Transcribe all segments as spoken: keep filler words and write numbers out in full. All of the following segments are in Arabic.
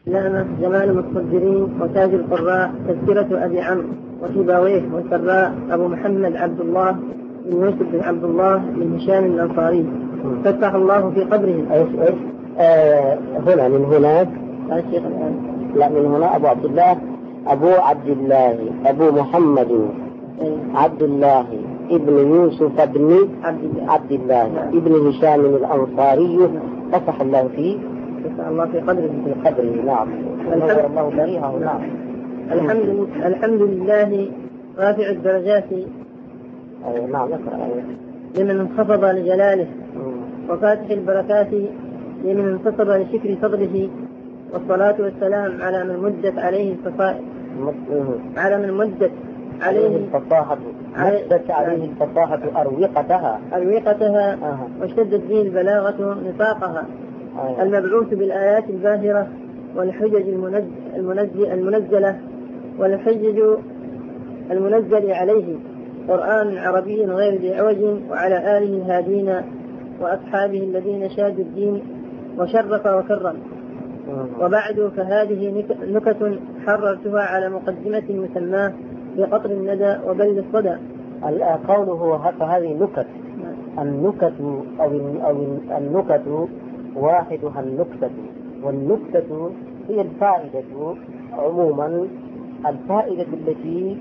لامة جمال المتصدرين وتاج القراء تذكرة أبي عمرو وسيبويه والسراء أبو محمد عبد الله بن يوسف بن عبد الله بن هشام الأنصاري فتح الله في قبره. ايش ايش آه هنا من هناك قال الشيخ الآن لا من هنا أبو عبد الله أبو عبد الله أبو محمد عبد الله ابن يوسف بن عبد الله, عبد الله ابن هشام الأنصاري فتح الله فيه فتح الله في قبره في قبره. نعم. نظر الله بريئه. نعم. الحمد الحمد لله رافع الدرجات. أيوة. نعم. نقرأ. أيوة. لمن انخفض لجلاله وفاتح البركات لمن انتصب لشكر فضله، والصلاة والسلام على من مدت عليه الفصائح على من مدت عليه الفصاحة مدت عليه الفصاحة أروقتها أروقتها آه. واشتدت به البلاغة نطاقها آه. المبعوث بالآيات الباهرة والحجج المنزل المنزلة والحجج المنزل عليه قرآن عربي غير ذي عوج، وعلى آله الهادين وأصحابه الذين شادوا الدين وشرف وكرم. وبعد فهذه نكت حررتها على مقدمة مسماه بقطر الندى وبل الصدى. قوله فهذه نكت. النكت أو أو النكت واحدها النكتة، والنكتة هي الفائدة عموما، الفائدة التي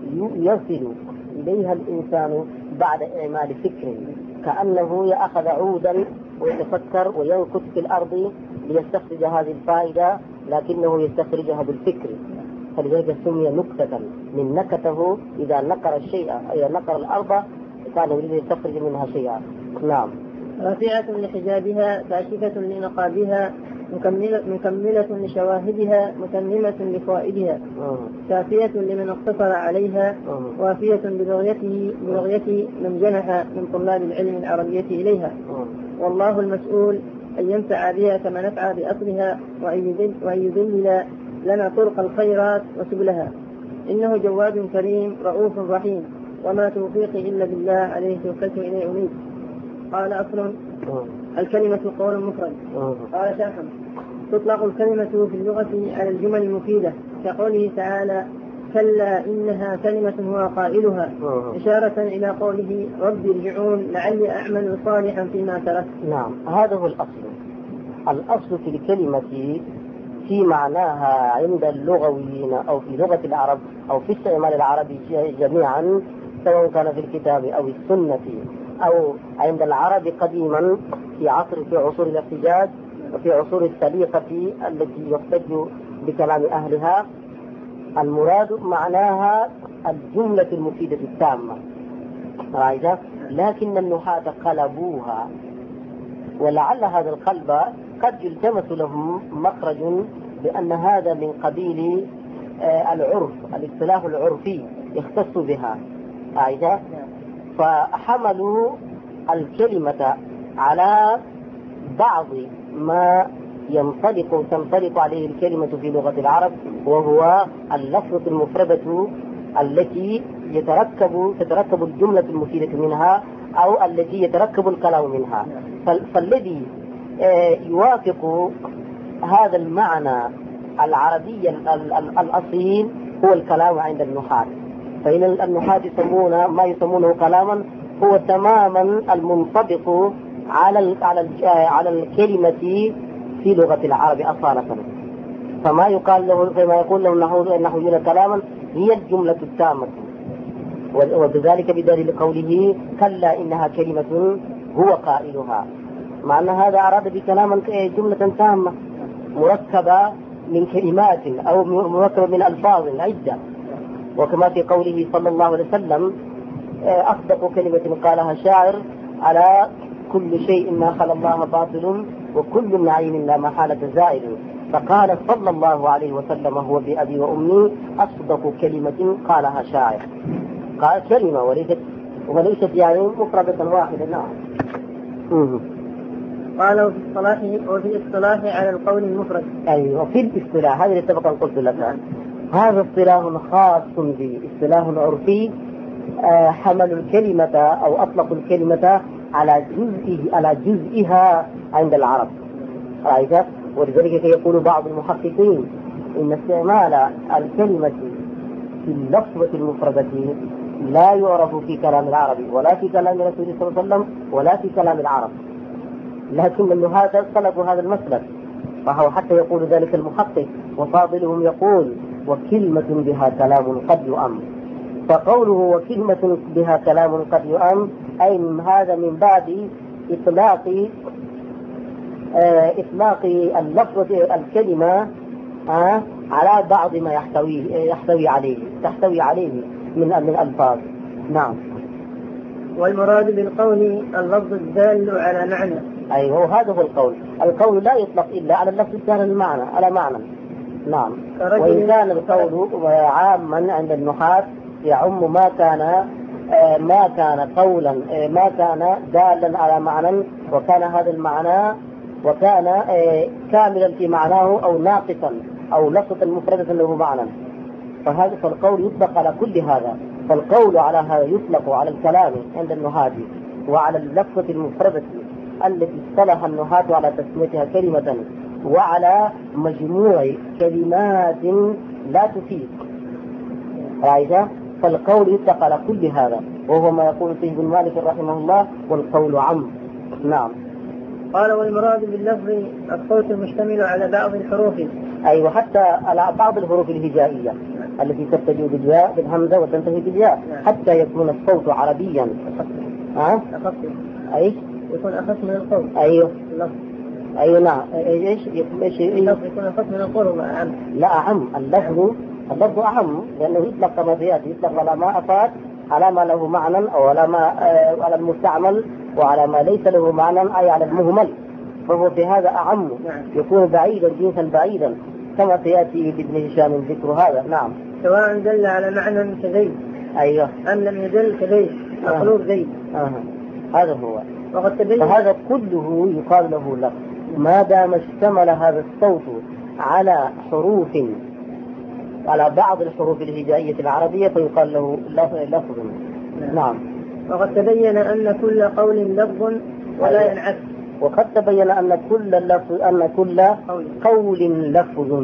يصل إليها الإنسان بعد إعمال فكر، كأنه يأخذ عودا ويتفكر وينكت في الأرض ليستخرج هذه الفائدة، لكنه يستخرجها بالفكر، فلذلك سمي نكتة من نكته. إذا نقر الشيء أي نقر الأرض كان يريد يستخرج منها شيئا. نعم. رافعة لحجابها كاشفة لنقابها مكملة, مكملة لشواهدها متممة لفوائدها كافية لمن اقتصر عليها وافية ببغيته ببغية من جنح من طلاب العلم العربية إليها. والله المسؤول أن ينفع بها كما نفع بأصلها وأن يذلل لنا طرق الخيرات وسبلها، إنه جواد كريم رؤوف رحيم، وما توفيقي إلا بالله عليه توكلت إليه أنيب. قال أصل الكلمة قول مفرد. قال شرحا تطلق الكلمة في اللغة على الجمل المفيدة كقوله تعالى كلا إنها كلمة هو قائلها، إشارة إلى قوله رب ارجعون لعلي أعمل صالحا فيما تركت. نعم. هذا هو الأصل. الأصل في الكلمة في معناها عند اللغويين أو في لغة العرب أو في استعمال العربي جميعا، سواء كان في الكتاب أو السنة أو عند العرب قديما في عصر في عصور الاحتجاج وفي عصور السليقة التي يحتج بكلام أهلها، المراد معناها الجملة المفيدة التامة، لكن النحاة قلبوها، ولعل هذا القلب قد يلتمس لهم مخرج بأن هذا من قبيل العرف، الاصطلاح العرفي يختص بها، فحملوا الكلمة على بعض ما ينطلق تنطلق عليه الكلمة في لغة العرب، وهو اللفظة المفردة التي يتركب تتركب الجملة المفيدة منها أو التي يتركب الكلام منها. فالذي يوافق هذا المعنى العربي الأصيل هو الكلام عند النحاة، فإن النحاة يسمون ما يسمونه كلاما هو تماما المنطبق على على على الكلمة في لغة العرب أصالة. فما يقال له فيما يقول له النحويون كلاما هي الجملة التامة، وبذلك بدليل قوله كلا إنها كلمة هو قائلها، مع أن هذا أراد بكلاما جملة تامة مركبة من كلمات أو مركبة من ألفاظ عدة، وكما في قوله صلى الله عليه وسلم أصدق كلمة قالها شاعر على كل شيء ما خلا الله باطل وكل نعيم لا محالة زائل، فقال صلى الله عليه وسلم هو بأبي وأمي أصدق كلمة قالها شاعر. قال كلمة وليست وليست يعني مفردة واحدة. نعم. قالوا في اصطلاحه وفي الاصطلاح على القول المفرد. أيوة في الاصطلاح هذا اللي سبق أن قلت لك، هذا اصطلاح خاص به، اصطلاح عرفي حملوا الكلمة أو أطلقوا الكلمة على جزء على جزئها عند العرب، ولذلك يقول بعض المحققين إن استعمال الكلمة في اللفظة المفردة لا يعرف في كلام العربي ولا في كلام رسول الله صلى الله عليه وسلم ولا في كلام العرب، لكن النحاة سلكوا هذا المسلك، فهو حتى يقول ذلك المحقق وفاضلهم يقول وكلمة بها كلام قد يؤم. فقوله وكلمة بها كلام قد يؤم أي من هذا من باب إطلاق آه إطلاق اللفظة الكلمة آه على بعض ما يحتوي يحتوي عليه تحتوي عليه من من الألفاظ. نعم. والمراد بالقول اللفظ الدال على معنى. أيوه هذا هو القول. القول لا يطلق إلا على اللفظ الدال على المعنى على معنى. نعم. وإن كان القول عاما عند النحاة يعم ما كان ما كان قولا ما كان دالا على معنى وكان هذا المعنى وكان كاملا في معناه أو ناقصا أو لفظة مفردة له معنى، فهذا فالقول يطلق على كل هذا. فالقول على هذا يطلق على الكلام عند النحاة وعلى اللفظة المفردة التي اصطلح النحاة على تسميتها كلمة وعلى مجموع كلمات لا تفيد. رأيت؟ فالقول يطلق على كل هذا، وهو ما يقول فيه ابن مالك رحمه الله والقول عم. نعم. قال والمراد باللفظ الصوت المشتمل على بعض الحروف. أيوة حتى على بعض الحروف الهجائية التي تبتدئ بالياء بالهمزة وتنتهي بالياء حتى يكون الصوت عربيا. ها؟ أخف. أيش؟ يكون أخف من القول. أيوه. اللفظ. أيوه نعم. إيش؟ إيش؟ اللفظ يكون أخف من القول أعم. لا أعم. اللفظ اللفظ أعم لأنه يطلق كما يأتي يطلق على ما أفاد على ما له معنى أو على ما آه على المستعمل وعلى ما ليس له معنى أي على المهمل، فهو في هذا أعم يكون بعيدا جنسا بعيدا كما سيأتي بابن هشام ذكر هذا. نعم. سواء دل على معنى كزيد أيوه أم لم يدل كزيد مخلوق زيد. آه. هذا هو. وقد تبين فهذا كله يقال له لفظ ما دام اشتمل هذا الصوت على حروف على بعض الحروف الهجائية العربية فيقال له لفظ. نعم. وقد تبين أن كل قول لفظ ولا ينعكس. وقد تبين أن كل لفظ أن كل قول لفظ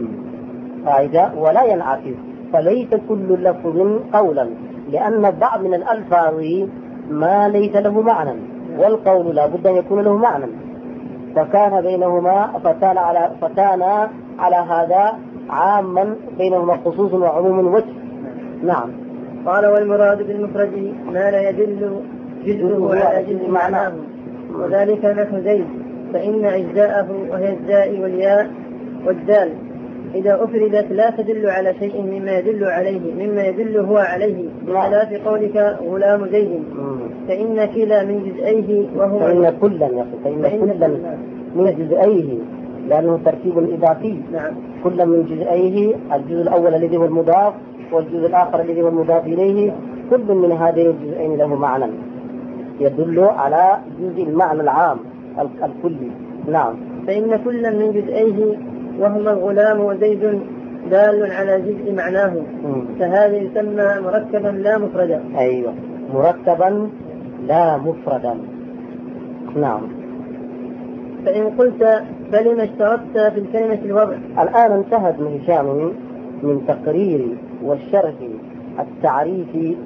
ولا ينعكس، فليس كل لفظ قولا لأن بعض من الألفاظ ما ليس له معنى والقول لا بد أن يكون له معنى، فكان بينهما فكان على فكان على هذا عاما بينهما خصوص وعموم وجه. نعم. قال والمراد بالمفرد ما لا يدل جزءه على جزء معناه وذلك نحو زيد فإن أجزاءه وهي الزاء والياء والدال إذا أفردت لا تدل على شيء مما يدل عليه مما يدل هو عليه بخلاف قولك غلام زيد فإن كلا من جزئيه وهو فإن كلا فإن, فإن كلا من جزئيه لأنه تركيب إضافي. نعم. كل من جزئيه الجزء الأول الذي هو المضاف والجزء الآخر الذي هو المضاف إليه كل من هذين الجزئين له معنى يدل على جزء المعنى العام الكلي. نعم. فإن كل من جزئيه وهما الغلام وزيد دال على جزء معناه فهذا يسمى مركبا لا مفردا. أيوة مركبا لا مفردا. نعم. فإن قلت فلما اشترطت في الكلمة الوضع. الآن انتهت من هشام من تقرير والشرح التعريف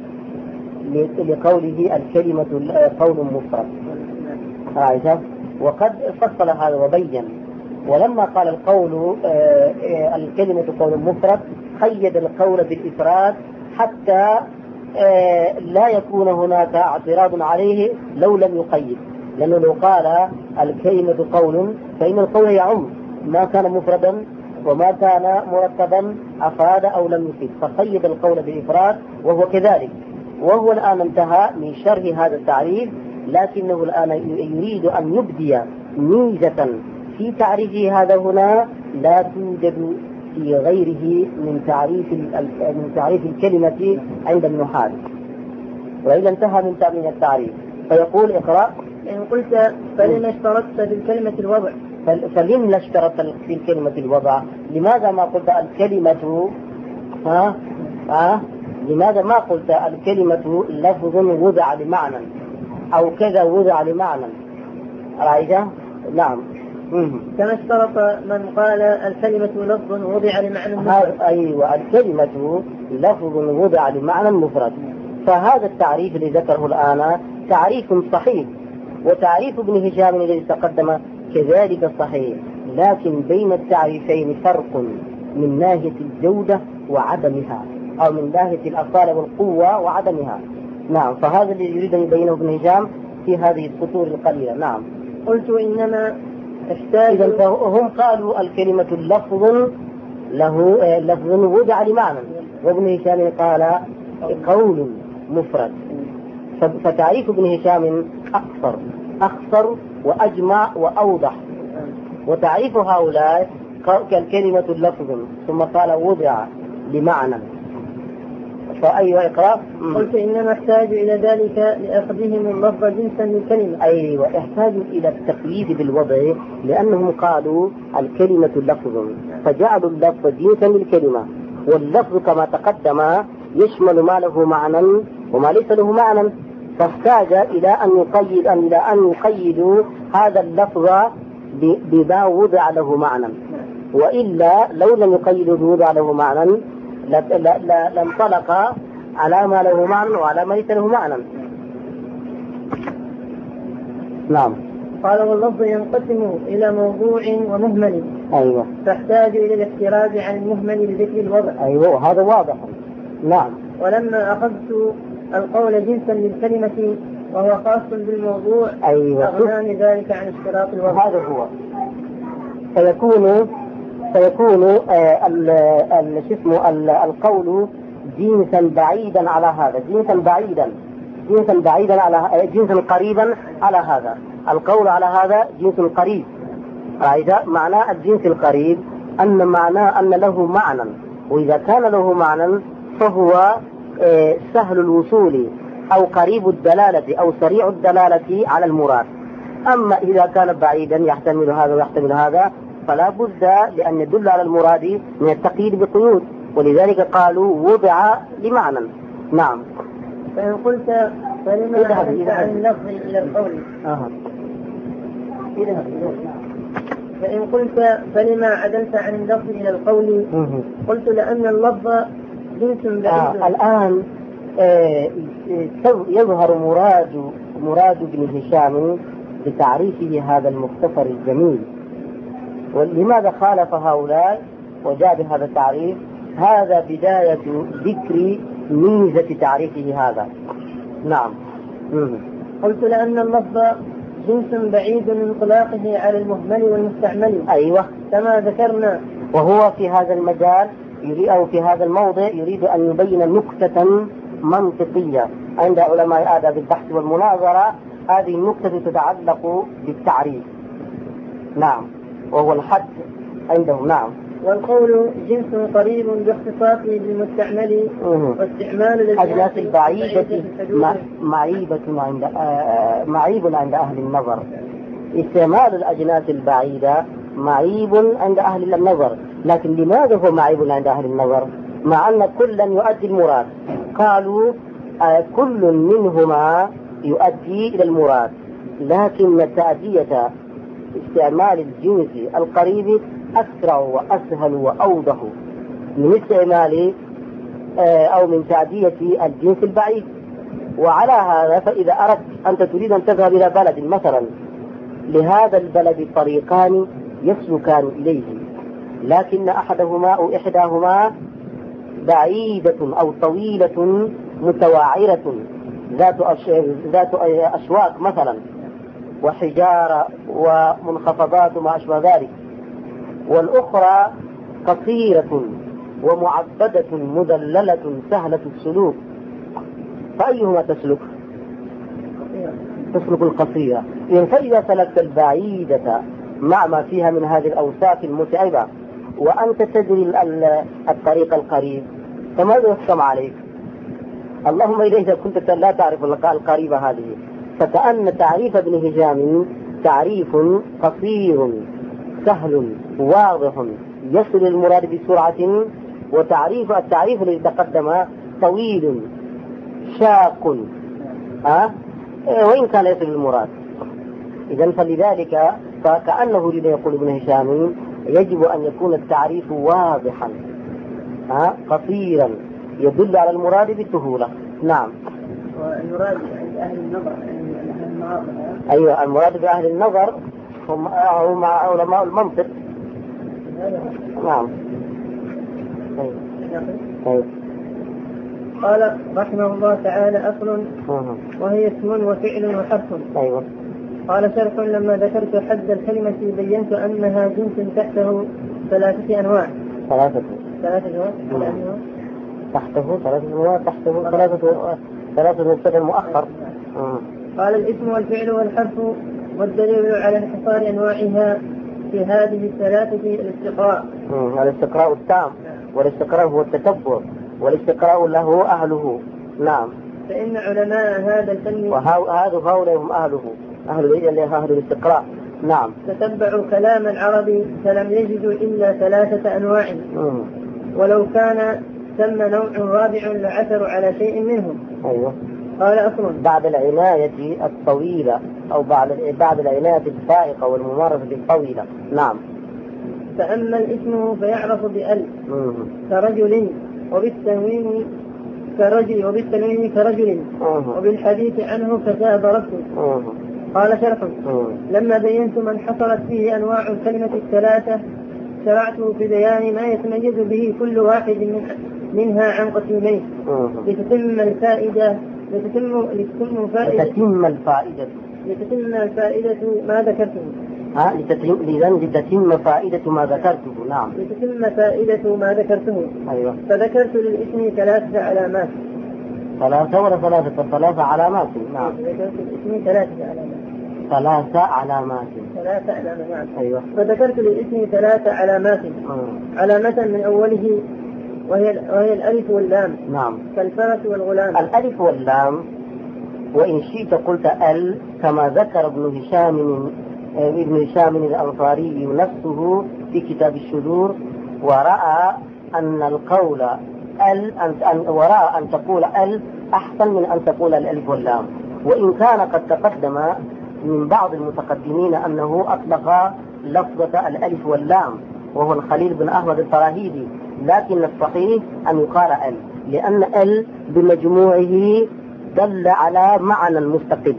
لقوله الكلمة قول مفرد. عايشة وقد فصل هذا وبين، ولما قال القول آه الكلمة قول مفرد قيد القول بالإفراد حتى آه لا يكون هناك اعتراض عليه لو لم يقيد، لأنه لو قال الكلمة قول فإن القول يعم ما كان مفردا وما كان مركبا أفاد أو لم يفيد، فقيد القول بالإفراد وهو كذلك. وهو الآن انتهى من شرح هذا التعريف، لكنه الآن يريد أن يبدي ميزة في تعريفه هذا هنا لا توجد في غيره من تعريف من تعريف الكلمة عند النحاة. وإذا انتهى من تأمين التعريف فيقول اقرأ. إن قلت فلما اشترطت في الكلمة الوضع. فلم اشترطت في الكلمة الوضع؟ لماذا ما قلت الكلمة ها ها لماذا ما قلت الكلمة لفظ وضع لمعنى أو كذا وضع لمعنى؟ رأيت؟ نعم. كما اشترط من قال الكلمة لفظ وضع لمعنى مفرد. أيوة، الكلمة لفظ وضع لمعنى مفرد. فهذا التعريف الذي ذكره الآن تعريف صحيح، وتعريف ابن هشام الذي تقدم كذلك صحيح، لكن بين التعريفين فرق من ناحية الجودة وعدمها، أو من ناحية الأصالة والقوة وعدمها. نعم، فهذا الذي يريد أن يبينه ابن هشام في هذه السطور القليلة. نعم. قلت إنما احتاج. إذا هم قالوا الكلمة لفظ له لفظ وضع لمعنى، وابن هشام قال قول مفرد. فتعريف ابن هشام أقصر أقصر وأجمع وأوضح، وتعريف هؤلاء كالكلمة لفظ ثم قال وضع لمعنى. فأيوة إقرأ. قلت إنما احتاج إلى ذلك لأخذهم اللفظ جنسا للكلمة. أيوة، احتاجوا إلى التقييد بالوضع، لأنهم قالوا الكلمة لفظ فجعلوا اللفظ جنسا للكلمة، واللفظ كما تقدم يشمل ما له معنى وما ليس له معنى، فاحتاج إلى أن يقيد أن إلى أن يقيدوا هذا اللفظ بما وضع له معنى، وإلا لو لم يقيدوا بوضع له معنى لانطلق على ما له معنى وعلى ما ليس له معنى. نعم. قال واللفظ ينقسم إلى موضوع ومهمل. أيوة. فاحتاج إلى الاحتراز عن المهمل لذكر الوضع. أيوة، وهذا واضح. نعم. ولما أخذت القول جنسا للكلمة وهو خاص بالموضوع، أيوة، أغناني ذلك عن اشتراط الوضع. هذا هو. فيكون فيكون اسمه القول جنسا بعيدا على هذا، جنسا بعيدا جنسا بعيدا على جنسا قريبا على هذا. القول على هذا جنس قريب. إذا معنى الجنس القريب أن معناه أن له معنى، وإذا كان له معنى فهو سهل الوصول أو قريب الدلالة أو سريع الدلالة على المراد. أما إذا كان بعيدا يحتمل هذا ويحتمل هذا فلا بد لأن يدل على المراد من التقييد بقيود، ولذلك قالوا وضع لمعنى. نعم. فإن قلت فلما عدلت عن اللفظ إلى القول آه. فإن قلت فلما عدلت عن اللفظ إلى القول قلت لأن اللفظ جنس بعيد. آه. الآن آه يظهر مراد مراد ابن هشام بتعريفه هذا المختصر الجميل. ولماذا خالف هؤلاء وجاء بهذا التعريف؟ هذا بداية ذكر ميزة تعريفه هذا. نعم. قلت لأن اللفظ جنس بعيد من انطلاقه على المهمل والمستعمل. أيوة، كما ذكرنا. وهو في هذا المجال يريد أو في هذا الموضع يريد أن يبين نكتة منطقية عند علماء آداب البحث والمناظرة. هذه النكتة تتعلق بالتعريف. نعم، وهو الحد عندهم. نعم. والقول جنس قريب باختصاصه بالمستعمل واستعمال الأجناس البعيدة معيبة عند آه معيب عند أهل النظر. استعمال الأجناس البعيدة معيب عند أهل النظر، لكن لماذا هو معيب عند أهل النظر مع أن كلا يؤدي المراد؟ قالوا آه كل منهما يؤدي إلى المراد، لكن تأدية استعمال الجنس القريب أسرع وأسهل وأوضح من استعمال أو من تأدية الجنس البعيد. وعلى هذا فإذا أردت أنت تريد أن تذهب إلى بلد مثلا، لهذا البلد طريقان يسلكان إليه، لكن أحدهما أو إحداهما بعيدة أو طويلة متواعرة ذات ذات أشواك مثلا وحجارة ومنخفضات وما أشبه ذلك، والأخرى قصيرة ومعبدة مدللة سهلة السلوك، فأيهما تسلك؟ تسلك القصيرة. فإذا سلكت البعيدة مع ما فيها من هذه الأوصاف المتعبة وأنت تجري الطريق القريب فماذا يحكم عليك؟ اللهم إذا كنت لا تعرف القريبة هذه. فكأن تعريف ابن هشام تعريف قصير سهل واضح يصل المراد بسرعة، وتعريف التعريف الذي تقدم طويل شاق أه؟ وإن كان يصل المراد. إذن فلذلك فكأنه يريد يقول ابن هشام يجب أن يكون التعريف واضحا ها قصيرا يدل على المراد بالسهولة. نعم. والمراد عند أهل النظر أيوة المراد بأهل النظر هم هم علماء المنطق. نعم. طيب. قال رحمه الله تعالى أصل وهي اسم وفعل وحرف. أيوة. قال شرح لما ذكرت حد الكلمة بينت أنها جنس تحته ثلاثة أنواع. ثلاثة. ثلاثة أنواع. تحته ثلاثة أنواع تحته ثلاثة ثلاثة مبتدأ مؤخر. قال الاسم والفعل والحرف والدليل على انحصار أنواعها في هذه الثلاثة الاستقراء. الاستقراء التام والاستقراء هو التتبع والاستقراء له أهله. نعم. فإن علماء هذا الفن وهذا هؤلاء هم أهله أهل العلم أهل الاستقراء. نعم. تتبعوا كلام العرب فلم يجدوا إلا ثلاثة أنواع. مم. ولو كان ثم نوع رابع لعثروا على شيء منهم. أيوة. قال أصلا بعد العناية الطويلة أو بعد بعد العناية الفائقة والممارسة الطويلة. نعم. فأما الاسم فيعرف بأل كرجل وبالتنوين كرجل وبالتنوين كرجل وبالحديث عنه كذا ضربت. قال شرح لما بينت من حصلت فيه أنواع الكلمة الثلاثة شرعت في بيان ما يتميز به كل واحد من منها عن قسمين لتتم الفائدة لتتم لتتم فائدة لتتم الفائدة لتتم الفائدة ما ذكرته. ها لتتم لتتم فائدة ما ذكرته. نعم. لتتم فائدة ما ذكرته. أيوة. فذكرت للاسم ثلاثة علامات. ثلاثة ولا ثلاثة ثلاثة علامات. نعم. ذكرت الاسم ثلاثة علامات. ثلاثة علامات. ثلاثة علامات. أيوة. فذكرت للاسم ثلاثة علامات. آه. علامة من أوله وهي وهي الألف واللام. نعم. كالفرس والغلام. الألف واللام وإن شئت قلت ال كما ذكر ابن هشام ابن هشام الأنصاري نفسه في كتاب الشذور ورأى أن القول ال أن ورأى أن تقول ال أحسن من أن تقول الألف واللام، وإن كان قد تقدم من بعض المتقدمين أنه أطلق لفظة الألف واللام وهو الخليل بن أحمد الفراهيدي، لكن الصحيح أن يقال ال لأن ال بمجموعه دل على معنى مستقل،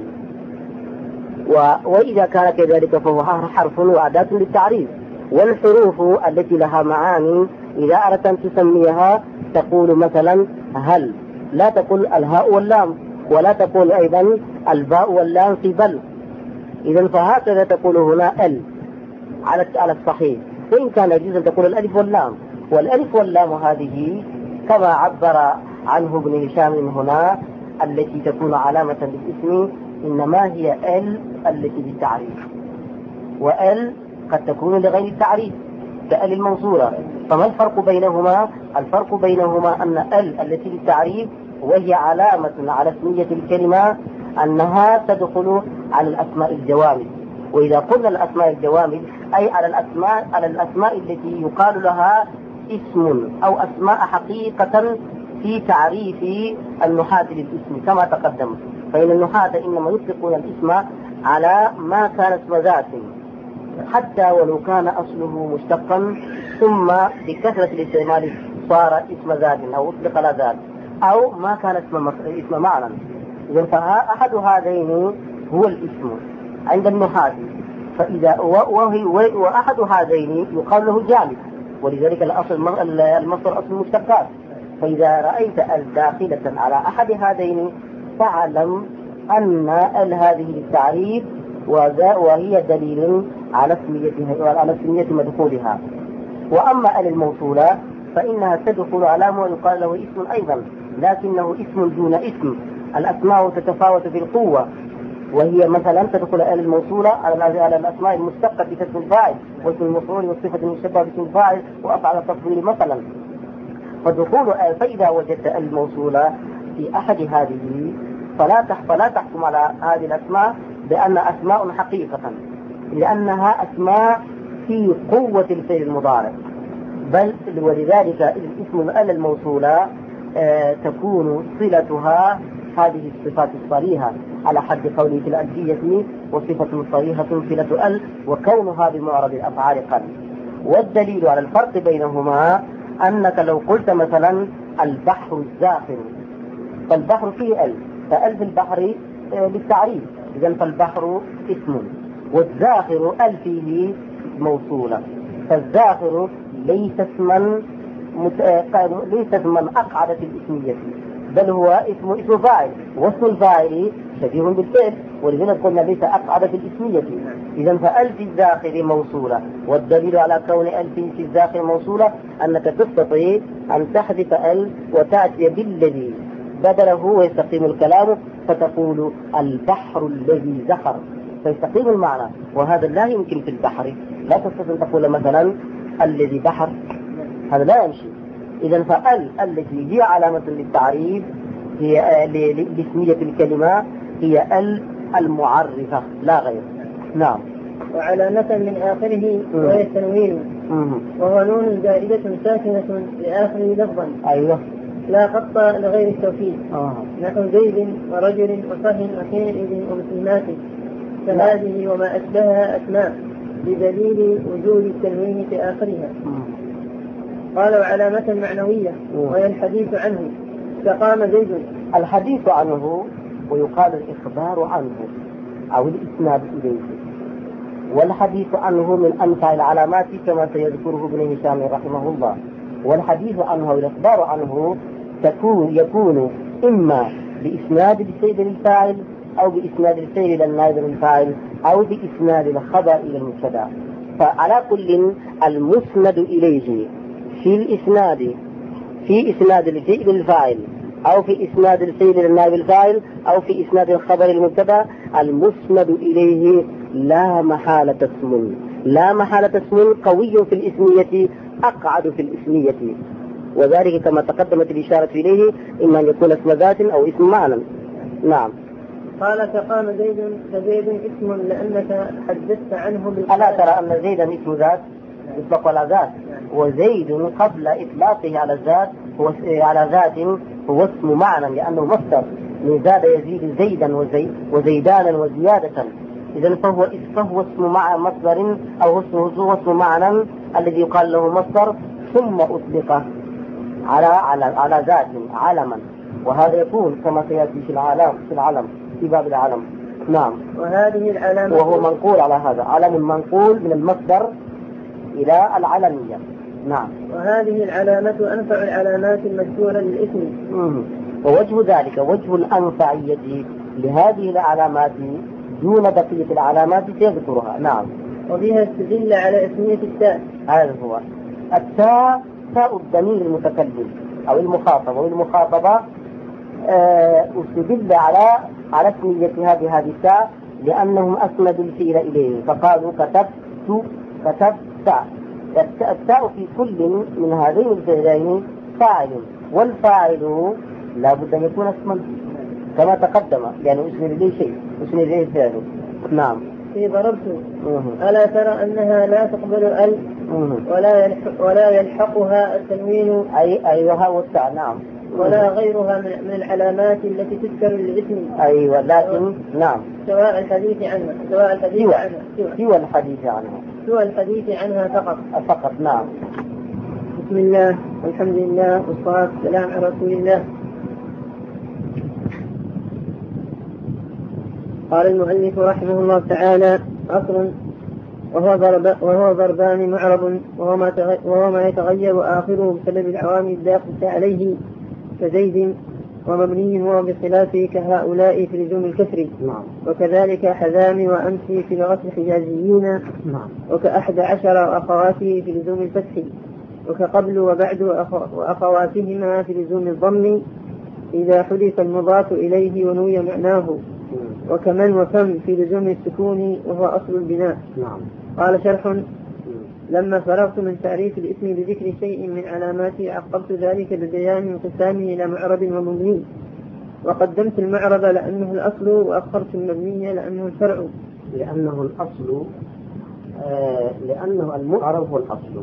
وإذا كان كذلك فهو حرف وأداة للتعريف. والحروف التي لها معاني إذا أردت أن تسميها تقول مثلا هل، لا تقول الهاء واللام، ولا تقول أيضا الباء واللام في بل. إذا فهكذا تقول هنا ال على على الصحيح، وإن كان يجوز أن تقول الألف واللام. والألف واللام هذه كما عبر عنه ابن هشام هنا التي تكون علامة للاسم إنما هي ال التي للتعريف، وال قد تكون لغير التعريف كال الموصولة. فما الفرق بينهما؟ الفرق بينهما أن ال التي للتعريف وهي علامة على اسمية الكلمة أنها تدخل على الأسماء الجوامد، وإذا قلنا الأسماء الجوامد أي على الأسماء على الأسماء التي يقال لها اسم أو أسماء حقيقة في تعريف النحاة للاسم كما تقدم. فإن النحاة إنما يطلقون الاسم على ما كان اسم ذات حتى ولو كان أصله مشتقا ثم بكثرة الاستعمال صار اسم ذات أو أطلق على ذات، أو ما كان اسم اسم معنى. إذا فأحد هذين هو الاسم عند النحاة، فإذا وهي وأحد هذين يقال له جامد، ولذلك الأصل المصدر أصل المشتقات. فإذا رأيت الداخلة على أحد هذين فاعلم أن ال هذه للتعريف وهي دليل على اسميتها على اسمية مدخولها. وأما ال الموصولة فإنها تدخل على ما يقال له اسم أيضا، لكنه اسم دون اسم. الأسماء تتفاوت في القوة، وهي مثلا تدخل ال الموصولة على الأسماء المشتقة باسم الفاعل واسم المفعول والصفة المشبهة باسم الفاعل وأفعل التفضيل مثلا. فدخول فإذا وجدت الموصولة في أحد هذه فلا فلا تحكم على هذه الأسماء بأن أسماء حقيقة، لأنها أسماء في قوة الفعل المضارع، بل ولذلك الاسم ال الموصولة آه تكون صلتها هذه الصفات الصريحة على حد قوله في الألفية وصفة صريحة صلة ال، وكونها بمعرب الأفعال قل. والدليل على الفرق بينهما أنك لو قلت مثلا البحر الزاخر، فالبحر فيه ال، فال في البحر للتعريف، إذن فالبحر اسم، والزاخر ال فيه موصولة، فالزاخر ليس اسما مت... ليس اسما أقعد في الاسمية، بل هو اسم اسم فاعل، واسم الفاعل شبيه بالفعل، ولذلك قلنا ليس أقعد في الاسمية. إذن فال في الزاخر موصولة، والدليل على كون ال في الزاخر موصولة أنك تستطيع أن تحذف ال وتأتي بالذي بدله ويستقيم الكلام، فتقول البحر الذي زخر، فيستقيم المعنى، وهذا لا يمكن في البحر. لا تستطيع أن تقول مثلا الذي بحر، هذا لا يمشي. إذن فال التي هي علامة للتعريف هي لاسمية الكلمة هي ال المعرفة لا غير. نعم. وعلامة من آخره وهي التنوين، وهو نون زائدة ساكنة لآخر لفظا. أيوه. لا خط لغير التوكيد. آه. نحو زيد ورجل وصهن وحينئذ ومسلمات، فهذه وما أشبهها أسماء بدليل وجود التنوين في آخرها. قالوا علامة معنوية وهي الحديث عنه، فقام زيد. الحديث عنه ويقال الإخبار عنه أو الإسناد إليه، والحديث عنه من أنفع العلامات كما سيذكره ابن هشام رحمه الله. والحديث عنه والإخبار عنه تكون يكون إما بإسناد الفعل للفاعل، أو بإسناد الفعل إلى النائب للفاعل، أو بإسناد الخبر إلى المبتدأ. فعلى كل المسند إليه في الإسناد في إسناد الفعل للفاعل، أو في إسناد الفعل إلى النائب الفاعل، أو في إسناد الخبر المبتدأ، المسند إليه لا محالة اسم، لا محالة اسم قوي في الإسمية أقعد في الإسمية، وذلك كما تقدمت الإشارة إليه إما أن يكون اسم ذات أو اسم معنى. نعم. قال فقام زيد، فزيد اسم لأنك حدثت عنه بالقرآن. ألا ترى أن زيدا اسم ذات يطلق على ذات، وزيد قبل إطلاقه على الذات هو على ذات هو اسم معنى، لأنه مصدر من زاد يزيد زيدا وزي وزيدانا وزيادة. إذن فهو فهو اسم مع مصدر، أو هو اسم معنى الذي يقال له مصدر ثم أطلق على على على ذات علما، وهذا يكون كما سيأتي في العالم في العلم في باب العلم. نعم. وهذه العلامة وهو منقول على هذا، علم منقول من المصدر إلى العلمية. نعم. وهذه العلامة أنفع العلامات المذكورة للاسم. ووجه ذلك وجه الأنفعية لهذه العلامات دون بقية العلامات سيذكرها. نعم. وبها استدل على اسمية التاء. هذا هو التاء، تاء الضمير المتكلم أو المخاطب أو المخاطبة، استدل على على اسميتها بهذه التاء لأنهم أسندوا الفعل إليه، فقالوا كتبت كتبت. التاء في كل من هذين الفعلين فاعل، والفاعل لا بد أن يكون اسما كما تقدم، لأنه اسم إليه شيء، اسم إليه فعل. نعم. في ضربت ألا ترى أنها لا تقبل ال ولا يلحق ولا يلحقها التنوين، أي أيها والتاء. نعم. ولا غيرها من العلامات التي تذكر للاسم. أيوة. لكن نعم سواء الحديث عنها سواء الحديث سوى. عنها سوى الحديث عنها سوى الحديث عنها فقط فقط. نعم. بسم الله والحمد لله والصلاة والسلام على رسول الله. قال المؤلف رحمه الله تعالى: أصل وهو ضرب وهو ضربان معرب، وهو ما, تغ... وهو ما يتغير آخره بسبب العوامل الداخلة عليه كزيد، ومبني هو بخلافه كهؤلاء في لزوم الكسر. نعم. وكذلك حذام وأمسي في لغة الحجازيين. نعم. وكأحد عشر وأخواته في لزوم الفتح، وكقبل وبعد وأخواتهما في لزوم الضم إذا حدث المضاف إليه ونوي معناه. وكمن وكم في لزوم السكون وهو أصل البناء. نعم. قال شرح: لما فرغت من تعريف الاسم بذكر شيء من علاماته عقبت ذلك ببيان انقسامه إلى معرب ومبني، وقدمت المعرب لأنه الأصل، وأخرت المبني لأنه الفرع. لأنه الأصل آه لأنه المعرب هو الأصل،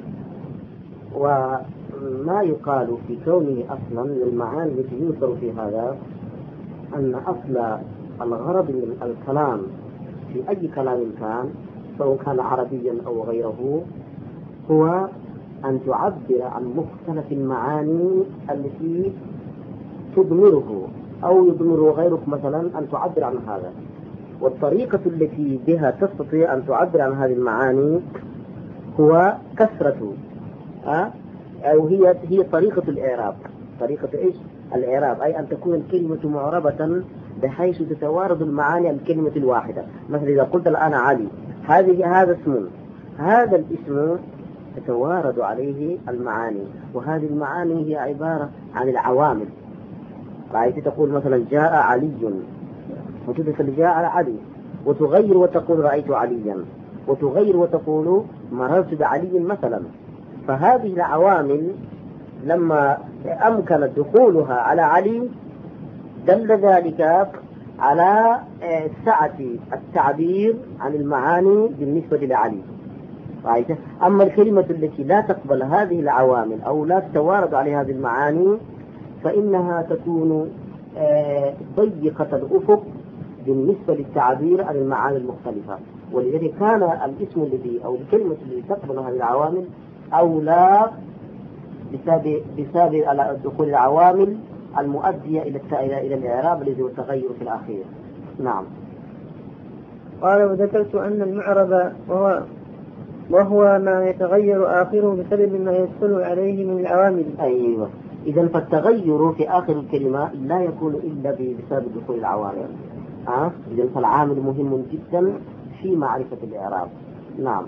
وما يقال في كونه أصلا للمعاني التي يذكر في هذا أن أصل الغرض من الكلام في أي كلام كان سواء كان عربيا أو غيره هو أن تعبر عن مختلف المعاني التي تضمره أو يضمره غيرك، مثلا أن تعبر عن هذا. والطريقة التي بها تستطيع أن تعبر عن هذه المعاني هو كثرة أه؟ أو هي هي طريقة الإعراب. طريقة إيش؟ الإعراب، أي أن تكون الكلمة معربة بحيث تتوارد المعاني الكلمة الواحدة. مثلا إذا قلت الآن علي، هذه هذا اسم، هذا الاسم تتوارد عليه المعاني، وهذه المعاني هي عبارة عن العوامل. رأيت تقول مثلا جاء علي وتدخل جاء على علي، وتغير وتقول رأيت عليا، وتغير وتقول مررت بعلي مثلا. فهذه العوامل لما أمكن دخولها على علي دل ذلك على سعة التعبير عن المعاني بالنسبة لعلي. أما الكلمة التي لا تقبل هذه العوامل أو لا تتوارد عليها هذه المعاني فإنها تكون ضيقة الأفق بالنسبة للتعبير عن المعاني المختلفة. ولذلك كان الاسم الذي أو الكلمة التي تقبل هذه العوامل أولى بسبب بسبب دخول العوامل المؤدية إلى إلى الإعراب الذي هو التغير في الأخير. نعم. قال وذكرت أن المعرب وهو وهو ما يتغير آخره بسبب ما يدخل عليه من العوامل. أيوة. إذا فالتغير في آخر الكلمة لا يكون إلا بسبب دخول العوامل. أه؟ إذا فالعامل مهم جدا في معرفة الإعراب. نعم.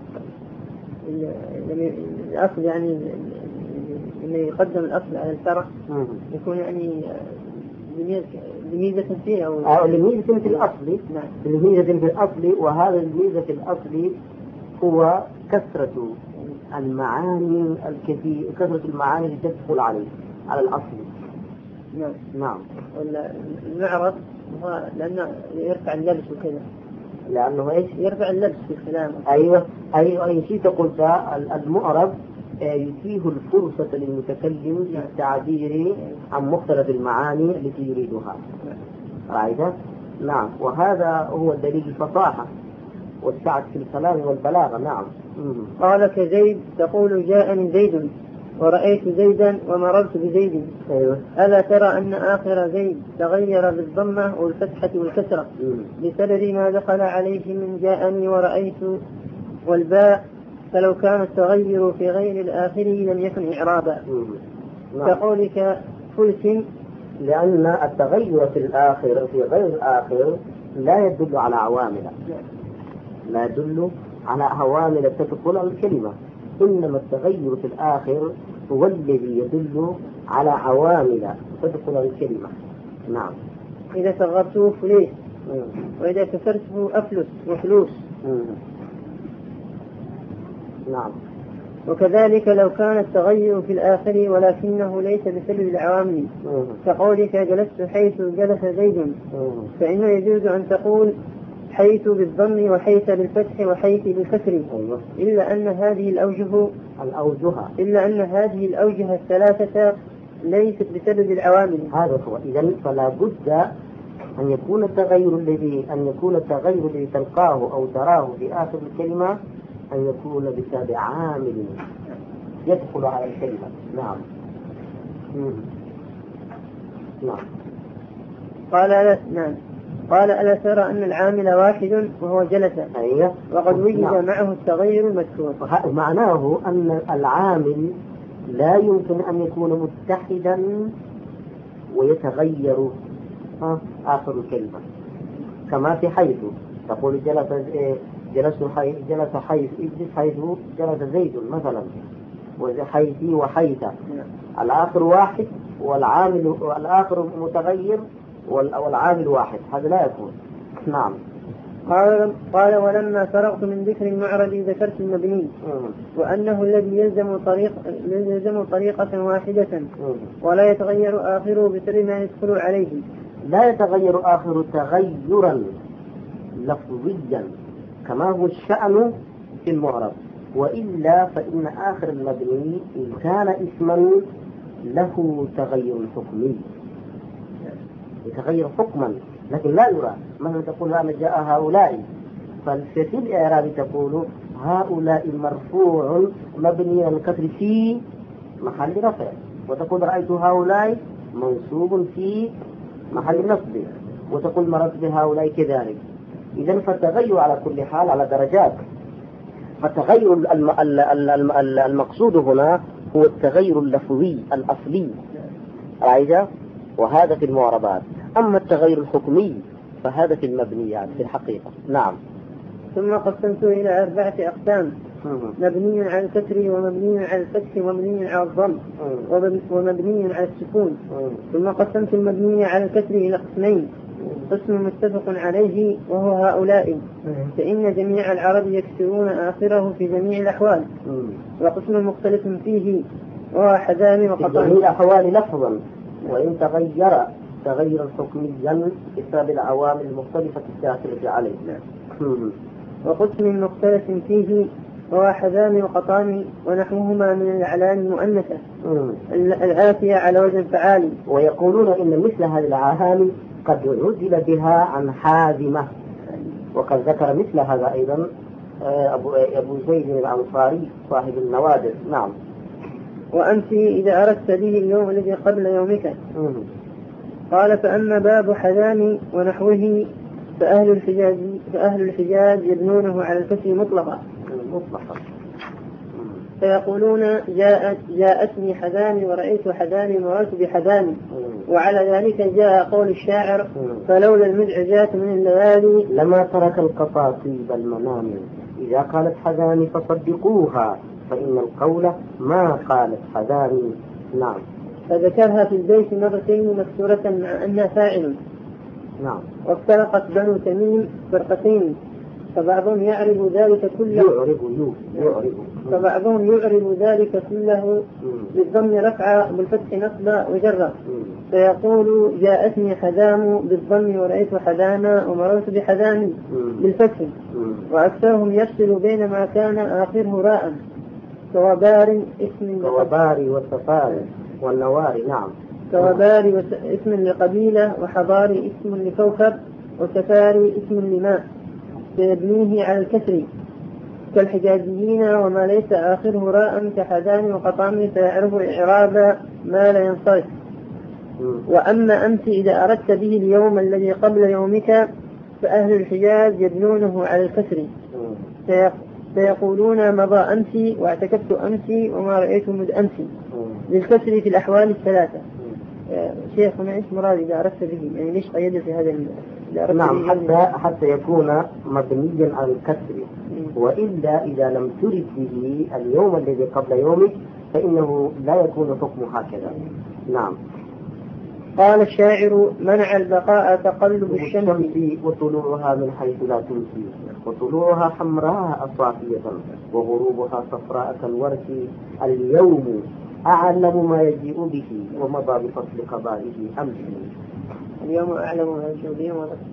الأصل يعني إنه يقدم الأصل على الفرع يكون يعني لميزة فيه أو أو لميزة في الأصل. نعم. لميزة في الأصل، وهذا الميزة في الأصل هو كثرة المعاني الكثير، كثرة المعاني التي تدخل عليه على الأصل. نعم. نعم. المعرض هو لأنه يرفع اللبس وكذا. لأنه إيش؟ يرفع اللبس في الكلام. أيوة أيوة أي شيء قلت. المعرب يتيه الفرصة للمتكلم للتعبير عن مختلف المعاني التي يريدها. رأيت؟ نعم. وهذا هو دليل الفصاحة والسعة في الكلام والبلاغة. نعم. قال كزيد تقول جاءني زيد ورأيت زيدا ومررت بزيد. أيوة. ألا ترى أن آخر زيد تغير بالضمة والفتحة والكسرة بسبب ما دخل عليه من جاءني ورأيت والباء، فلو كان التغير في غير الآخر لم يكن إعرابا. كقولك فلس، لأن التغير في الآخر في غير الآخر لا يدل على عوامل، لا يدل على عوامل تدخل على الكلمة، إنما التغير في الآخر هو الذي يدل على عوامل تدخل على الكلمة. نعم. إذا صغرته فليس، وإذا كسرته أفلس وفلوس. نعم. وكذلك لو كان التغير في الآخر ولكنه ليس بسبب العوامل، كقولك جلست حيث جلس زيد، فإنه يجوز أن تقول حيث بالضم وحيث بالفتح وحيث بالكسر. إلا أن هذه الأوجه الأوجه إلا أن هذه الأوجه الثلاثة ليست بسبب العوامل. هذا هو. إذن فلا بد أن يكون التغير الذي أن يكون التغير الذي تلقاه أو تراه في آخر الكلمة أن يكون بسبب عامل يدخل على الكلمة. نعم. نعم. قال نعم. قال ألا ترى أن العامل واحد وهو جلس. أيوة. وقد وجد نعم. معه التغير المذكور. معناه أن العامل لا يمكن أن يكون متحدا ويتغير آخر الكلمة، كما في حيث تقول جلس جلس حيث جلس حيث حيث جلس زيد مثلا، وحيثي وحيث الآخر واحد والعامل والآخر متغير والعامل واحد، هذا لا يكون. نعم. قال, قال ولما فرغت من ذكر المعرب ذكرت المبني وأنه الذي يلزم طريق يلزم طريقة واحدة ولا يتغير آخره بسبب ما يدخل عليه. لا يتغير آخر تغيرا لفظيا كما هو الشأن في المعرب، وإلا فإن آخر المبني إن كان اسما له تغير حكمي، يتغير حكما لكن لا يرى. مثلا تقول أنا جاء هؤلاء ففي الإعراب تقول هؤلاء مرفوع مبني على الكسر في محل رفع، وتقول رأيت هؤلاء منصوب في محل نصب، وتقول مررت بهؤلاء كذلك. إذن فالتغير على كل حال على درجات. فالتغير الم... الم... المقصود هنا هو التغير اللفظي الأصلي، رأيت؟ وهذا في المعربات. أما التغير الحكمي فهذا في المبنيات في الحقيقة. نعم. ثم قسمت إلى أربعة أقسام: مبني على الكسر، ومبني على الفتح، ومبني على الضم، ومبني على السكون. ثم قسمت المبني على الكسر إلى قسمين: قسم متفق عليه وهو هؤلاء، فإن جميع العرب يكسرون آخره في جميع الأحوال، وقسم مختلف فيه وهو حذان وقطعان. في جميع الأحوال لفظا، وإن تغير تغير حكميا بسبب العوامل المختلفة الساخرة عليه. وقسم مختلف فيه وهو حذان وقطان ونحوهما من الأعلام المؤنثة الآتية على وزن فعال. ويقولون إن مثل هذه العهان قد عزل بها عن حازمة، وقد ذكر مثل هذا أيضا أبو, أبو زيد الأنصاري صاحب النوادر. نعم. وأنت إذا أردت به اليوم الذي قبل يومك. مم. قال: فأما باب حذان ونحوه فأهل الحجاز فأهل الحجاز يبنونه على الكسر مطلقا مطلقا فيقولون جاءت جاءتني حذاني ورأيت حذاني ومررت بحذاني. وعلى ذلك جاء قول الشاعر: فلولا المزعجات من الليالي لما ترك القطاطيب المنام، إذا قالت حذاني فصدقوها فإن القول ما قالت حذاني. نعم. فذكرها في البيت مرتين مكسورة مع أنها فاعل. نعم. وافترقت بنو تميم فرقتين، فبعضهم يعرب ذلك كله يعرب يعرب فبعضهم يعرب ذلك كله بالضم رفعا بالفتح نصبا وجرا، فيقول جاءتني حذام بالضم ورأيت حذانا ومررت بحذاني بالفتح. وأكثرهم يفصل بين ما كان آخره راء كوبار اسم كوباري والسفاري والنواري. نعم. كوباري اسم لقبيلة، وحضاري اسم لكوكب، وسفاري اسم لماء، فيبنيه على الكسر كالحجازيين. وما ليس آخره راء كحذان وقطام فيعرف إعراب ما لا ينصرف. وأما أمس إذا أردت به اليوم الذي قبل يومك فأهل الحجاز يبنونه على الكسر، فيقولون مضى أمسي واعتكفت أمسي وما رأيت مذ أمسي للكسر في الأحوال الثلاثة. شيخنا إيش مراد إذا أردت به؟ يعني ليش قيد في هذا؟ نعم، حتى حتى يكون مبنيا على الكسر، وإلا إذا لم ترد به اليوم الذي قبل يومك فإنه لا يكون حكمه هكذا. نعم. قال الشاعر: منع البقاء تقلب الشمس وطلوعها من حيث لا تمسي، وطلوعها حمراء صافية وغروبها صفراء كالورق، اليوم أعلم ما يجيء به ومضى بفصل قضائه أمسي. اليوم أعلم ما يجيء به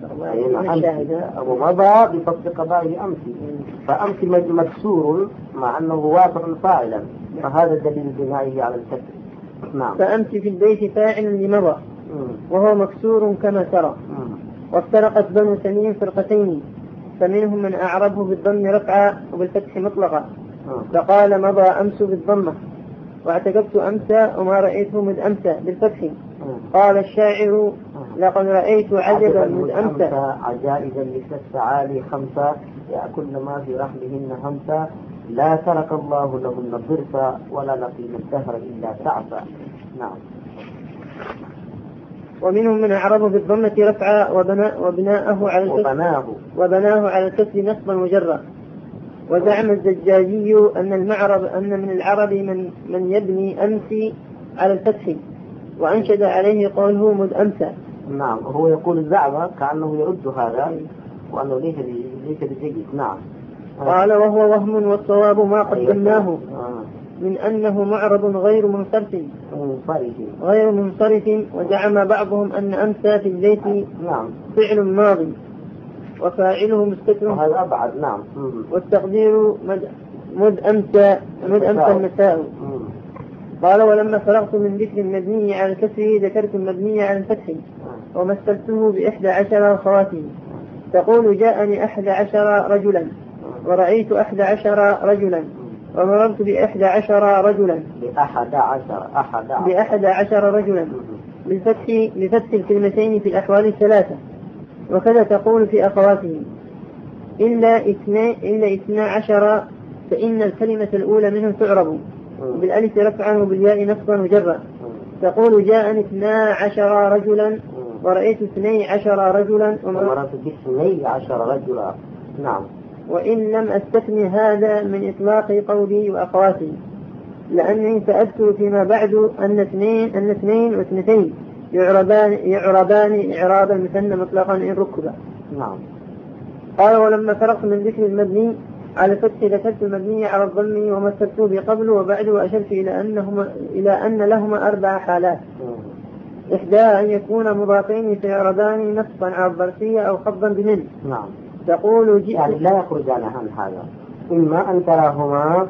ومضى بفصل قضائه أمسي، فأمسي مكسور مع أنه واقع فاعلا، فهذا دليل بنائه على الكسر. نعم. فأمسي في البيت فاعل لمضى وهو مكسور كما ترى. وافترقت بنو تميم فرقتين، فمنهم من أعربه بالضم رفعا وبالفتح مطلقا، فقال مضى أمس بالضمة، واعتقبت أمسى وما رأيته مذ أمسى بالفتح. قال الشاعر: لقد رأيت عجبا مذ أمسى عجائزا مثل السعالي خمسة يأكل ما في رحلهن همسا، لا ترك الله لهن الضرسا ولا نقيم الدهر إلا تعفى. نعم. ومنهم من أعربه بالضمة رفعا وبناء وبناءه على الكسر وبناه وبناه على الكسر نصبا وجرا. وزعم الزجاجي أن المعرب أن من العرب من من يبني أمسي على الفتح، وأنشد عليه قوله مذ أمسى. نعم. هو يقول الزعم كأنه يرد هذا وأنه ليس ليس بجيد. نعم. قال: وهو وهم والصواب ما قدمناه من أنه معرب غير منصرف غير منصرف. وزعم بعضهم أن أمسى في البيت نعم فعل ماضي وفاعله مستتر، وهذا أبعد. نعم. والتقدير مذ أمسى مذ أمسى المساء. قال: ولما فرغت من ذكر المبني على الكسر ذكرت المبني على الفتح ومثلته بإحدى عشر خواتم، تقول جاءني أحد عشر رجلا ورأيت أحد عشر رجلا ومررت بأحد عشر رجلا بأحد عشر أحد عشر بأحد عشر رجلا بالفتح بفتح الكلمتين في الأحوال الثلاثة. وكذا تقول في أخواته إلا اثنين إلا اثنا عشر فإن الكلمة الأولى منه تعرب بالألف رفعا وبالياء نصبا وجرا. تقول جاءني اثنا عشر رجلا ورأيت اثني عشر رجلا ومررت باثني عشر رجلا. نعم. وإن لم أستثني هذا من إطلاق قولي وأخواتي لأني سأذكر فيما بعد أن اثنين أن اثنين واثنتين يعربان يعربان إعراب المثنى مطلقا إن ركبا. نعم. قال ولما فرغت من ذكر المبني على الفتح ذكرت المبني على الضم ومثلته بقبل وبعد وأشرت إلى أنهما إلى أن لهما أربع حالات. إحدى أن يكون مضافين فيعربان نصبا على الظرفية أو خفضا بمن. نعم. تقول جئت يعني لا يخرج عن هذا، إما أن تراهما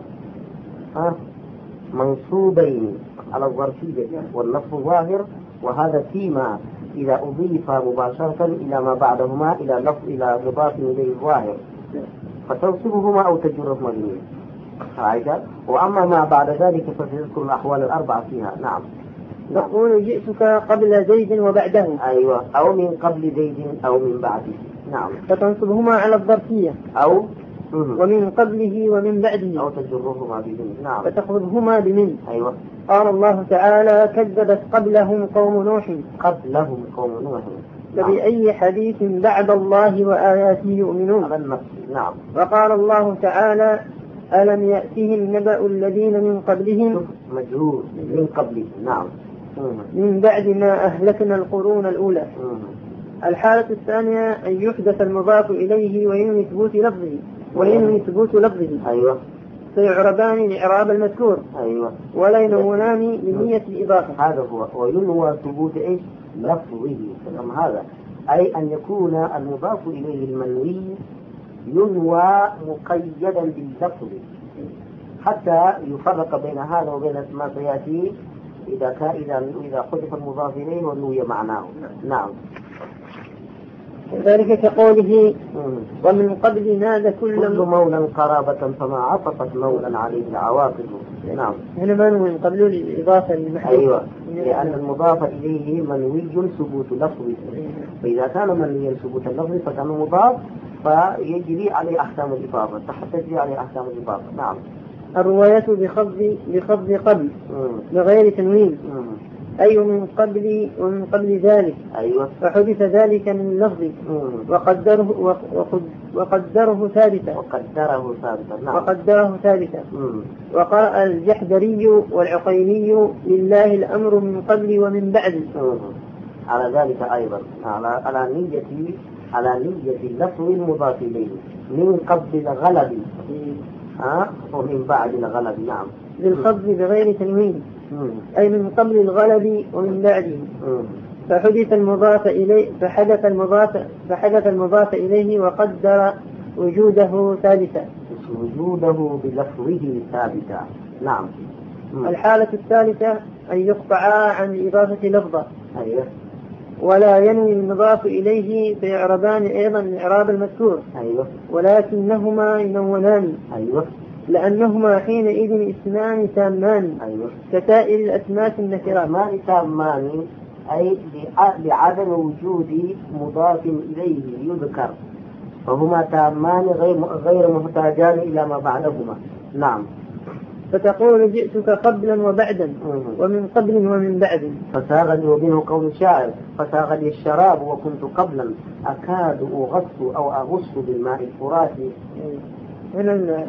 منصوبين على الظرفية والنصب ظاهر، وهذا فيما إذا أضيف مباشرة إلى ما بعدهما إلى لفظ إلى مضاف إليه الظاهر فتنصبهما أو تجرهما به. هذا. وأما ما بعد ذلك فسيذكر الأحوال الأربعة فيها. نعم. تقول جئتك قبل زيد وبعده. أيوة. أو من قبل زيد أو من بعده. نعم. فتنصبهما على الظرفية أو ومن قبله ومن بعده أو تجرهما بمن. نعم. فتخذهما بمن. أيوة. قال الله تعالى كذبت قبلهم قوم نوح. قبلهم قوم نوح. فبأي حديث بعد الله وآياته يؤمنون. نعم. وقال الله تعالى ألم يأتهم نبأ الذين من قبلهم مجرور من قبلهم. نعم. من بعد ما أهلكنا القرون الأولى. الحالة الثانية أن يحدث المضاف إليه وينوي ثبوت لفظه وينوي ثبوت لفظه. أيوة. فيعربان لإعراب المذكور. أيوة. ولا ينونان لنية الإضافة. هذا هو. وينوى ثبوت إيش؟ لفظه. فهم هذا أي أن يكون المضاف إليه المنوي ينوى مقيدا باللفظ حتى يفرق بين هذا وبين ما سيأتي إذا كان إذا إذا حذف المضاف إليه ونوي معناه. نعم. ذلك كقوله ومن قبل نادى كل, كل مولى قرابة فما عطفت مولا عليه العواقب. نعم. هنا منوي من قبل الإضافة للمحذوف. أيوة. لأن المضاف إليه منوي ثبوت لفظه، فإذا كان منويا ثبوت اللفظ فكان مضاف فيجري عليه أحكام الإضافة حتى تجري عليه أحكام الإضافة. نعم. الرواية بخفض بخفض قبل بغير تنوين أي من قبل ومن قبل ذلك. أيوة. فحدث ذلك من اللفظ وقدره وقدره ثابتا وقدره ثابتا. نعم. وقدره ثابتا. وقرأ الجحدري والعقيلي لله الأمر من قبل ومن بعد. مم. على ذلك أيضا على على نية على نية اللفظ المضاف إليه من قبل الغلب ها ومن بعد الغلب. نعم. بالخفض بغير تنوين أي من قبل الغلب ومن بعده. فحدث المضاف إليه فحدث المضاف فحدث المضاف إليه وقدر وجوده ثابتا. وجوده بلفظه ثابتا. نعم. الحالة الثالثة أن يقطعا عن الإضافة لفظة. أيوة. ولا ينوي المضاف إليه فيعربان أيضا الإعراب المذكور. أيوة. ولكنهما ينونان. أيوة. لأنهما حينئذ اسمان تامان. أيوة. كسائر الأسماء النكرات. اسمان تامان أي لعدم وجود مضاف إليه يذكر، فهما تامان غير غير محتاجان إلى ما بعدهما. نعم. فتقول جئتك قبلا وبعدا ومن قبل ومن بعد. فساغ لي ومنه قول الشاعر فساغ لي الشراب وكنت قبلا أكاد أغص أو أغص بالماء الفراتي. هنا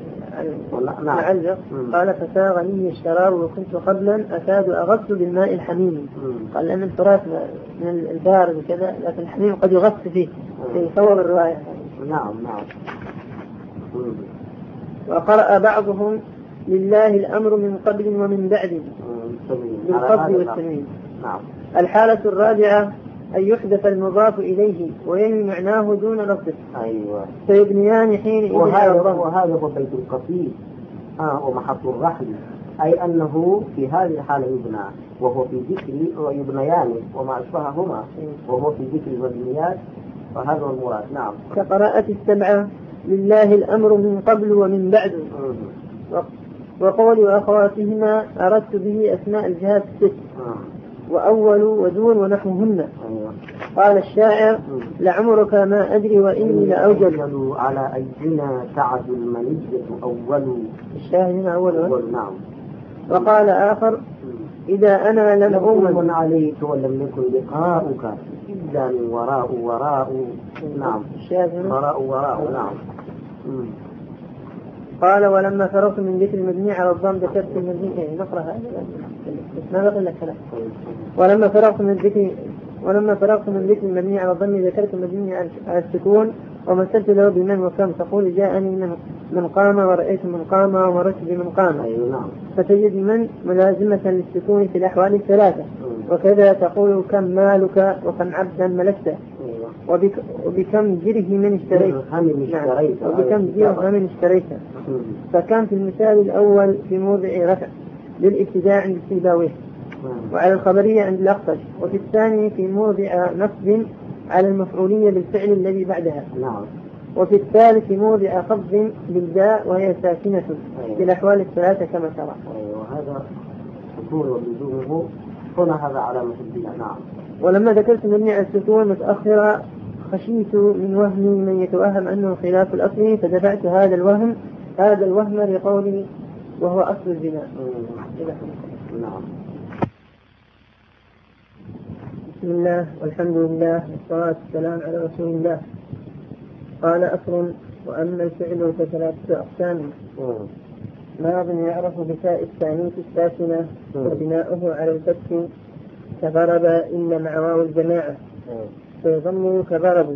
المعلق قال فساغ لي الشراب وكنت قبلا أكاد أغص بالماء الحميم. قال لأن الفرات من البارد وكذا لكن الحميم قد يغص فيه في صور الرواية. نعم. نعم. وقرأ بعضهم لله الأمر من قبل ومن بعد بالخفض والتنوين. نعم. الحالة الرابعة أن يحدث المضاف إليه وينوي معناه دون لفظه. أيوة. فيبنيان حين وهذا وهذا هو بيت القصيد آه ومحط الرحل، أي أنه في هذه الحالة يبنى وهو في ذكر ويبنيان وما أشبههما وهو في ذكر المبنيات وهذا هو المراد. نعم. كقراءة السبعة لله الأمر من قبل ومن بعد، وقول وأخواتهما أردت به أسماء الجهات الست، وأول ودون ونحوهن. قال الشاعر لعمرك ما أدري وإني لأوجد على أيدينا تعد المنية أول. الشاهد أول, أول. نعم. وقال آخر إذا أنا لم أؤمن عليك ولم يكن لقاؤك إلا من وراء وراء. نعم. وراء وراء. نعم. قال ولما فرغت من ذكر المبني على الضم ذكرت المبني. نقرأ هذا ما بقي لك كلام. ولما فرغت من ذكر ولما فرغت من ذكر المبني على الضم ذكرت المبني على السكون ومثلت له بمن وكم. تقول جاءني من من قام ورأيت من قام ومرت بمن قام. فتجد من ملازمة للسكون في الأحوال الثلاثة. وكذا تقول كم مالك وكم عبدا ملكته وبك وبكم درهم اشتريت. وبكم درهم اشتريت. فكان في المثال الأول في موضع رفع للابتداء عند السيباويه وعلى الخبرية عند الأخطش، وفي الثاني في موضع نصب على المفعولية بالفعل الذي بعدها. نعم. وفي الثالث في موضع خفض بالداء وهي ساكنة. أيوة. في الأحوال الثلاثة كما ترى. أيوة. وهذا سكون وبلزومه هنا هذا علامة البناء. نعم. ولما ذكرت مبني على السكون متأخرة خشيت من وهم من يتوهم أنه خلاف الأصل فدفعت هذا الوهم هذا الوهم لقولي وهو أصل البناء. نعم. بسم الله والحمد لله والصلاة والسلام على رسول الله. قال أصل وأما الفعل فثلاثة أقسام. ماض يعرف بتاء التانيث الساكنة وبناؤه على الفتح كضرب إلا مع واو الجماعة فيضم كضرب،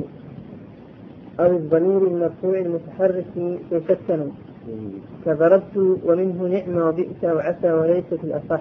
أو الضمير المرفوع المتحرك يسكن كضربت ومنه نعمة وبئس وعسى وليست الأصح.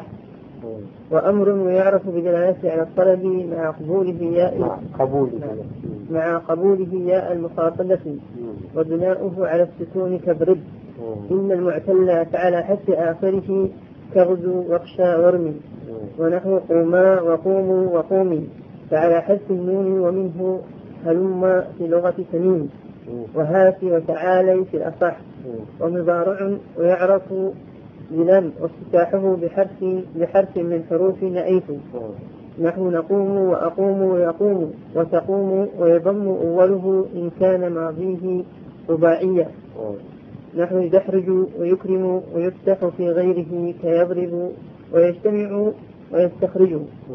وأمر يعرف بدلالته على الطلب مع قبوله ياء مع قبوله مع قبوله ياء المخاطبة وبناؤه على السكون كضرب. إن المعتل فعلى حث آخره كغزو واخشى وارمي. ونحو قوما وقوموا وقومي فعلى حث النون ومنه هلم في لغة تميم وهاتي وتعالي في الأصح. ومضارع ويعرف بلم وافتتاحه بحرف بحرف من حروف نأيت نحو نقوم وأقوم ويقوم وتقوم ويضم أوله إن كان ماضيه رباعية نحو يدحرج ويكرم ويفتح في غيره كيضرب ويجتمع ويستخرج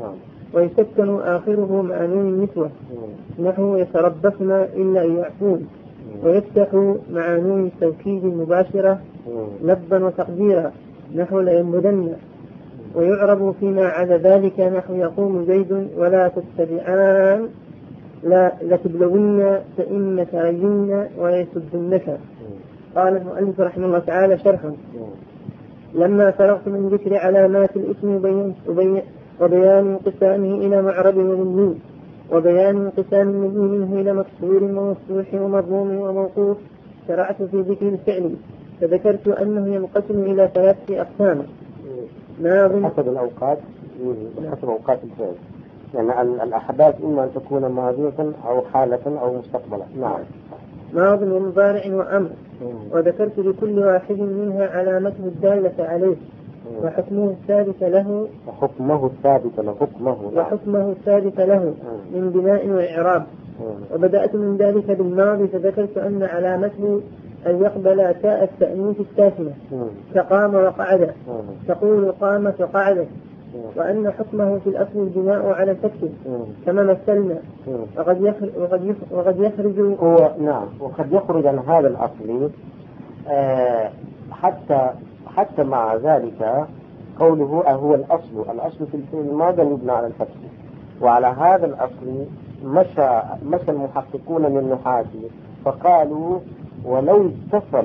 ويسكن آخره مع نون النسوة نحو يتربصن إلا أن يعفون ويفتح مع نون التوكيد المباشرة لبا وتقديرا نحو لينبذن. ويعرب فيما عدا ذلك نحو يقوم زيد ولا تتبعان لا لتبلون فإن ترين ويسدنك. قال المؤلف رحمه الله تعالى شرحا لما فرغت من ذكر علامات الاسم وبين وبيان انقسامه إلى معرب ومبني وبيان انقسام المبني منه إلى مكسور ومفتوح ومضموم وموقوف شرعت في ذكر الفعل فذكرت أنه ينقسم إلى ثلاثة أقسام. حسب الأوقات حسب أوقات الفعل يعني الأحداث إما أن تكون ماضية أو حالة أو مستقبلا. نعم. ماض ومضارع وأمر وذكرت لكل واحد منها علامته الدالة عليه وحكمه الثابت له وحكمه الثابت له حكمه وحكمه الثابت له من بناء وإعراب. وبدأت من ذلك بالماضي فذكرت أن علامته أن يقبل تاء التأنيث الساكنة كقام وقعد تقول قام فقعد وأن حكمه في الأصل البناء على الفتح كما مثلنا وقد يخرج وقد وقد يخرج هو نعم وقد يخرج عن هذا الأصل آه حتى حتى مع ذلك قوله هو الأصل الأصل في الفعل الماضي يبنى على الفتح وعلى هذا الأصل مشى مشى المحققون من النحاة فقالوا ولو اتصل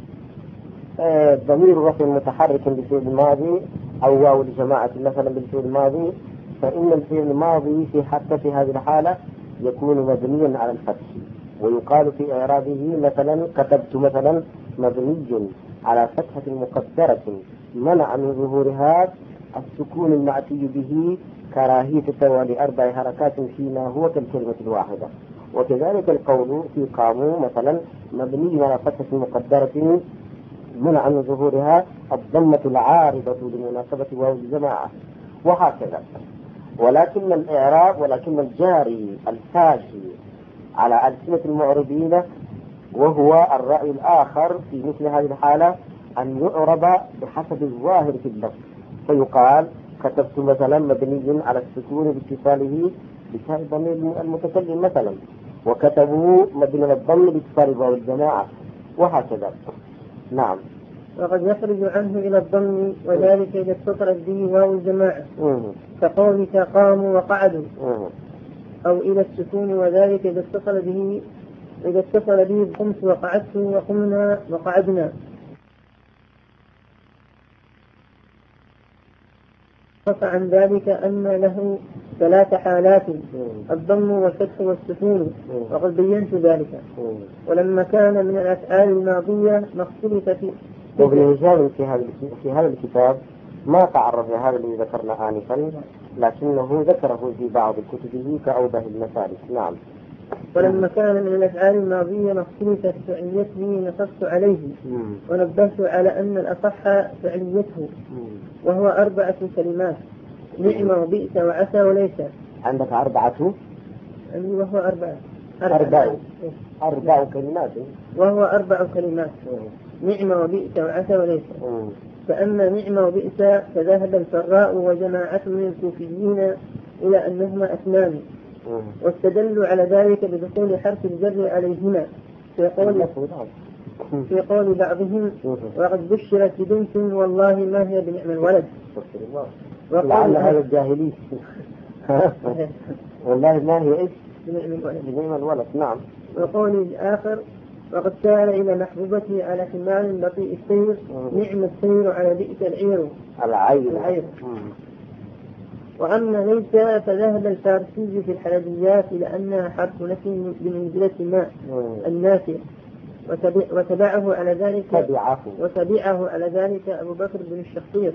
آه ضمير رفع متحرك بالفعل الماضي أو واو الجماعة مثلا بالفعل الماضي فإن الفعل الماضي في حتى في هذه الحالة يكون مبنيا على الفتح ويقال في إعرابه مثلا كتبت مثلا مبني على فتحة مقدرة منع من ظهورها السكون المعتي به كراهية توالي أربع حركات فيما هو كالكلمة الواحدة وكذلك القول في قاموا مثلا مبني على فتحة مقدرة منع من ظهورها الضمة العارضة لمناسبة واو الجماعة وهكذا. ولكن الإعراب ولكن الجاري الفاشي على ألسنة المعربين وهو الرأي الآخر في مثل هذه الحالة أن يعرب بحسب الظاهر في اللفظ، فيقال كتبت مثلا مبني على السكون باتصاله بتاء الضمير المتكلم مثلا، وكتبوا مبني على الضم باتصال واو الجماعة وهكذا. نعم. وقد يخرج عنه إلى الضم وذلك إذا اتصلت به واو الجماعة كقولك قاموا وقعدوا، أو إلى السكون وذلك إذا اتصل به إذا اتصل به قمت وقعدت وقمنا وقعدنا. عن ذلك أن له ثلاث حالات الضم والفتح والسكون، وقد بينت ذلك. ولما كان من الأفعال الماضية ما اختلف فيه. وابن هشام في هذا في هذا الكتاب ما تعرض لهذا الذي ذكرنا آنفا، لكنه ذكره في بعض كتبه كأوضح المسالك. نعم. ولما كان من الأفعال الماضية ما اختلف فعليته نصصت عليه ونبهت على أن الأصح فعليته، وهو أربعة كلمات: نعم وبئس وعسى وليس. عندك أربعة؟ يعني وهو أربعة أربع أربع كلمات وهو أربع كلمات: نعم وبئس وعسى وليس. فأما نعم وبئس فذهب الفراء وجماعة من الكوفيين إلى أنهما أثنان، واستدلوا على ذلك بدخول حرف الجر عليهما في قول في قول بعضهم: وقد بشرت ببنت والله ما هي بنعم الولد. وقال هذا الجاهلي والله ما هي إيش بنعم الولد. نعم. وقول الآخر: وقد سار إلى محبوبته على حمار بطيء السير، نعم السير على بئس العير العير, العير. وأما ليس فذهب الفارسي في الحلبيات إلى أنها حرف نفي بمنزلة ما النافع، وتبعه على ذلك تبعه وتبعه على ذلك أبو بكر بن الشخير.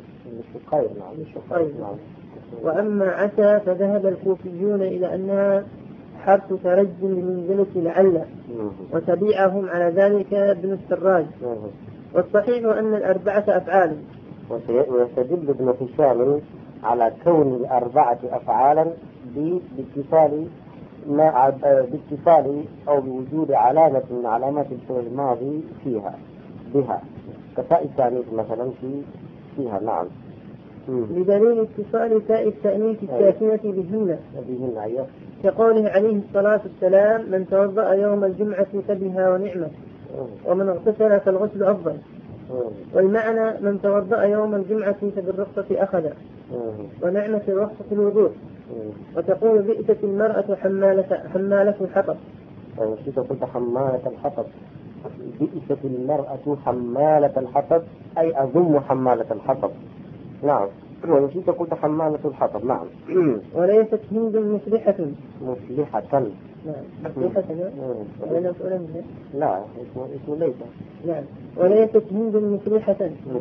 وأما عسى فذهب الكوفيون إلى أنها حرف ترج بمنزلة لعل، وتبعهم على ذلك ابن السراج. والصحيح أن الأربعة أفعال. ويستدل ابن هشام على كون الأربعة أفعالا باتصال ما باتصال أو بوجود علامة من علامات الفعل الماضي فيها بها كتاء التأنيث مثلا في فيها. نعم. بدليل اتصال تاء التأنيث الساكنة بهن بهن أيوه، كقوله عليه الصلاة والسلام: من توضأ يوم الجمعة فبها ونعمة، ومن اغتسل فالغسل أفضل. والمعنى: من توضأ يوم الجمعة فبالرخصة أخذ، ونعمة الرخصة الوضوء. وتقول: بئست المرأة حمالة حمالة الحطب. نسيت قلت حمالة الحطب. بئست المرأة حمالة الحطب أي أضم حمالة الحطب. نعم. ونسيت قلت حمالة الحطب. نعم. وليست هند مفلحة. مفلحة. نعم. مفلحة. ولا مفعول به؟ لا، اسمه اسمه ليس. نعم. وليست هند مفلحة.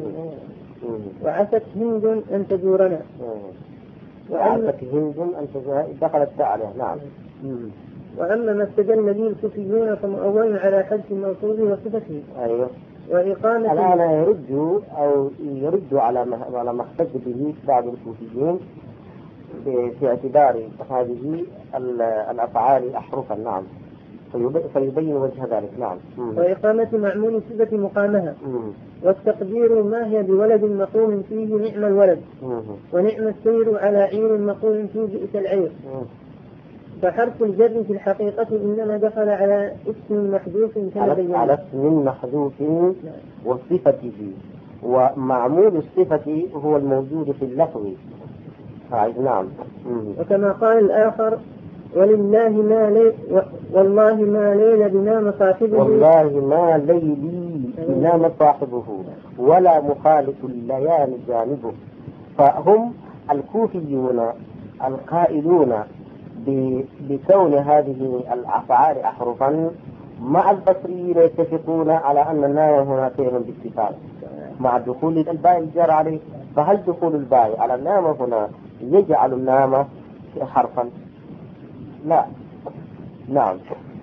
وعست هند أن تزورنا. وعست هند أن تزورنا دخلت عليها. نعم. وأما ما استدل به الكوفيون فمؤول على حذف الموصول وصفته. أيوه. وإقامة الآن يرد أو يرد على ما على ما احتج به بعض الكوفيين في اعتبار هذه الأفعال أحرفا. نعم. فيبين وجه ذلك. نعم. وإقامة معمول صفة مقامها. مم. والتقدير: ما هي بولد مقوم فيه نعم الولد. مم. ونعم السير على عير مقوم فيه بئس العير. مم. فحرف الجر في الحقيقة إنما دخل على اسم محذوف كما بينا. على اسم محذوف وصفته، ومعمول الصفة هو الموجود في اللفظ. نعم. وكما قال الآخر: ولله ما لي والله ما ليل بنام صاحبه والله ما ليلي بنام صاحبه ولا مخالف الليالي جانبه. فهم الكوفيون القائلون بكون هذه الأفعال أحرفا مع البصريين يتفقون على أن الناء هنا فعل باتفاق مع دخول الباء الجار عليه. فهل دخول الباء على النام هنا يجعل النام حرفا؟ لا. نعم.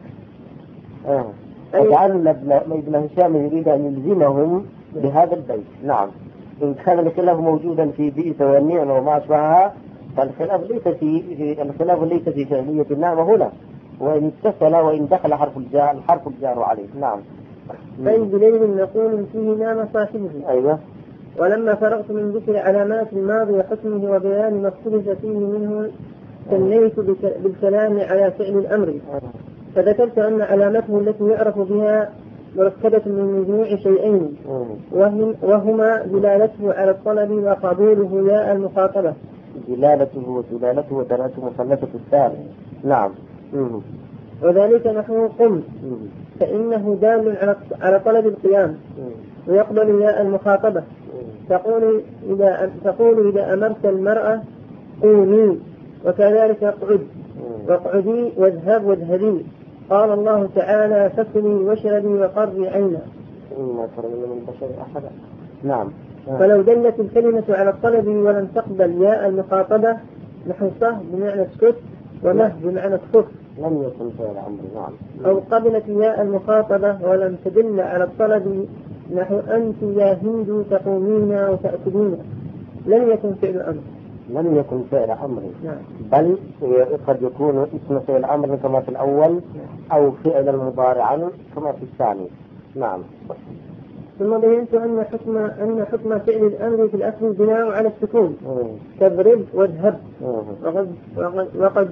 آه. فجعل ابن هشام يريد أن يلزمهم بهذا البيت. نعم. إن كان الخلاف موجودا في بئس والنعمة وما أشبهها فالخلاف ليس في الخلاف ليس في فعلية النعمة هنا، وإن اتصل وإن دخل حرف الجار الحرف الجار عليه. نعم. أي بليل نقول فيه نام صاحبه. أيوة. ولما فرغت من ذكر علامات الماضي وحكمه وبيان ما اختلف فيه منه سميت بالكلام على فعل الأمر، فذكرت أن علامته التي يعرف بها مركبة من مجموع شيئين وهما دلالته على الطلب وقبوله ياء المخاطبة. دلالته ودلالته ودلالته مثلثة الثاني. نعم. مم. وذلك نحو قم فإنه دال على طلب القيام ويقبل ياء المخاطبة. تقول إذا تقول إذا أمرت المرأة قومي، وكذلك اقعد واقعدي واذهب واذهبي. قال الله تعالى فكلي واشربي وقري عينا. نعم. فلو دلت الكلمة على الطلب ولم تقبل ياء المخاطبة نحو صه بمعنى اسكت ومه بمعنى اسكت لم يكن فعل أمر. نعم. أو قبلت ياء المخاطبة ولم تدل على الطلب نحو أنت يا هند تقومين وتأكلين لم يكن فعل أمر. لم يكن فعل أمر. نعم. بل قد يكون اسم فعل أمر كما في الأول أو فعل مضارعا كما في الثاني. نعم. ثم بينت أن حكم أن حكم فعل الأمر في الأصل بناء على السكون كاضرب واذهب، وقد وقد وقد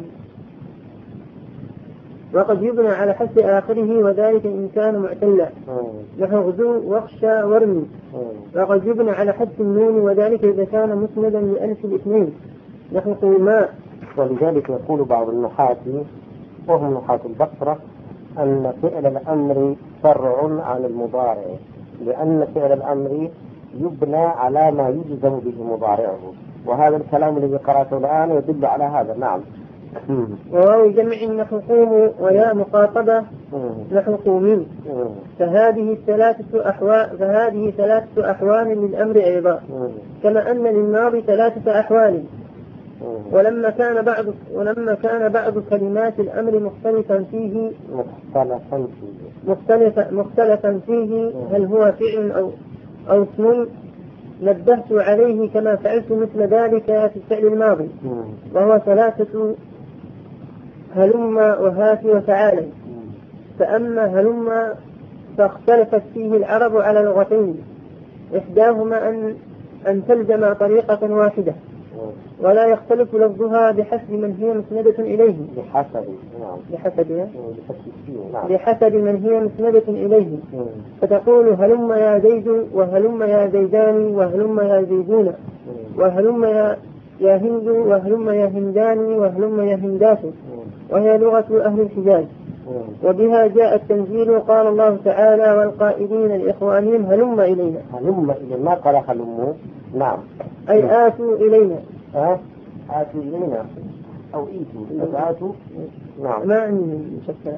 وقد يبنى على حذف آخره وذلك إن كان معتلا نحو غدو واخشى وارمي. وقد يبنى على حذف النون وذلك إذا كان مسندا لألف الاثنين نحو قوما. ولذلك يقول بعض النحاة وهم نحاة البصرة أن فعل الأمر فرع عن المضارع، لأن فعل الأمر يبنى على ما يجزم به مضارعه، وهذا الكلام الذي قرأته الآن يدل على هذا. نعم. وواو جمع نحو قوموا وياء مخاطبة نحو قومين. فهذه ثلاثة أحوال فهذه ثلاثة أحوال للأمر أيضا، كما أن للماضي ثلاثة أحوال. ولما كان بعض ولما كان بعض كلمات الأمر مختلفا فيه مختلفا فيه مختلفا مختلفا فيه هل هو فعل أو أو اسم نبهت عليه كما فعلت مثل ذلك في الفعل الماضي، وهو ثلاثة هلم وهات وتعالى. فأما هلم فاختلفت فيه العرب على لغتين، إحداهما أن أن تلزم طريقة واحدة ولا يختلف لفظها بحسب من هي مسندة إليه بحسب نعم بحسب نعم بحسب من هي مسندة إليه. فتقول هلم يا زيد وهلم يا زيدان وهلم يا زيدون وهلم يا يا هند وهلم يا هندان وهلم يا هندات، وهي لغة أهل الحجاز. وبها جاء التنزيل. قال الله تعالى والقائلين لإخوانهم هلم إلينا. هلم إلينا ما قال هلموا. نعم. أي آتوا إلينا. أه؟ آتوا إلينا أو إيتوا آتوا. نعم. ما عندي مشكلة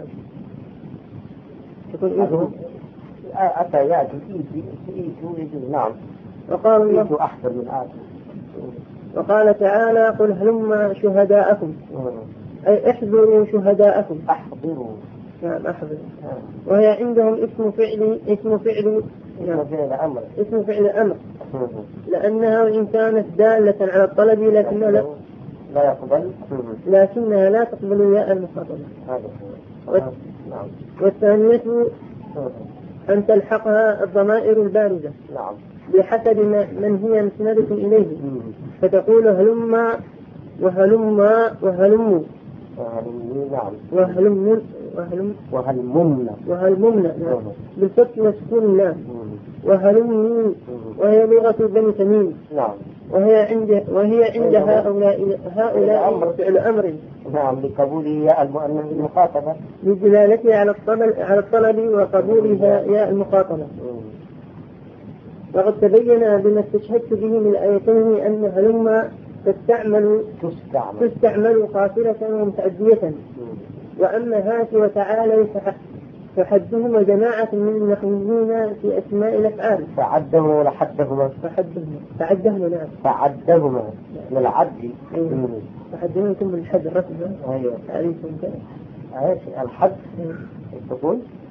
تقول إيتوا أتى يأتي إيتوا إيتوا إيتوا. نعم. وقال الله إيتوا أحسن من آتوا. وقال تعالى قل هلم شهداءكم أي احضروا شهداءكم. أحضروا. نعم أحضروا. وهي عندهم اسم فعل اسم فعل اسم فعل أمر اسم فعل أمر لأنها وإن كانت دالة على الطلب لكنها لا, لا يقبل لكنها لا تقبل ياء المخاطبة. هذا نعم. والثانية أن تلحقها الضمائر الباردة. نعم. بحسب من هي مسندة إليه. فتقول هلم وهلم وهلم نعم وهلم وهلم وهلمنا وهلمنا نعم بالفتح وسكون اللام. وهلمني وهي لغة بني تميم. نعم. وهي عند وهي عند هؤلاء هؤلاء فعل أمر. نعم لقبوله ياء المؤنث المخاطبة بدلالتها على الطلب على الطلب وقبولها ياء المخاطبة. وقد تبين بما استشهدت به من الآيتين أن هلم تستعمل تستعمل, تستعمل قاصرة ومتعدية. وأما هات وتعالى فحدهما جماعة من النحويين في أسماء الأفعال. فعدهما ولا حدهما؟ فحدهما فعدهما نعم فعدهما من العد. أيوه. فحدهما يكون بالحد الرسم. أيوه. عليكم كذا. ايش الحد؟ تقول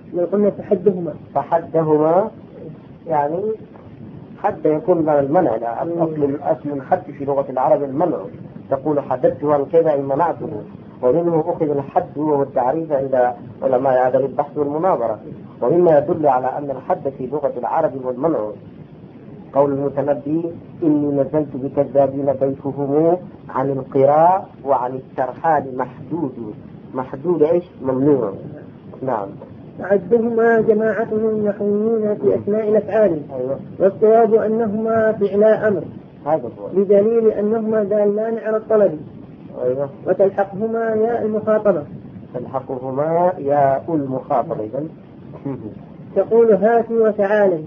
لو قلنا فحدهما فحدهما يعني حد يكون من المنع. الأصل الأصل الحد في لغة العرب المنع. تقول حددته عن كذا إن منعته، ومنه أخذ الحد وهو التعريف عند علماء أدب البحث والمناظرة. ومما يدل على أن الحد في لغة العرب هو المنع قول المتنبي إني نزلت بكذابين بيتهم عن القراء وعن الترحال محدود. محدود إيش؟ ممنوع. نعم. عدهما جماعتهم النحويين في أسماء الأفعال. أيوة. والصواب أنهما فعلا أمر، هذا هو بدليل أنهما دالان على الطلب. أيوة. وتلحقهما ياء المخاطبة. تلحقهما ياء المخاطبة. إذن تقول هات وتعالي.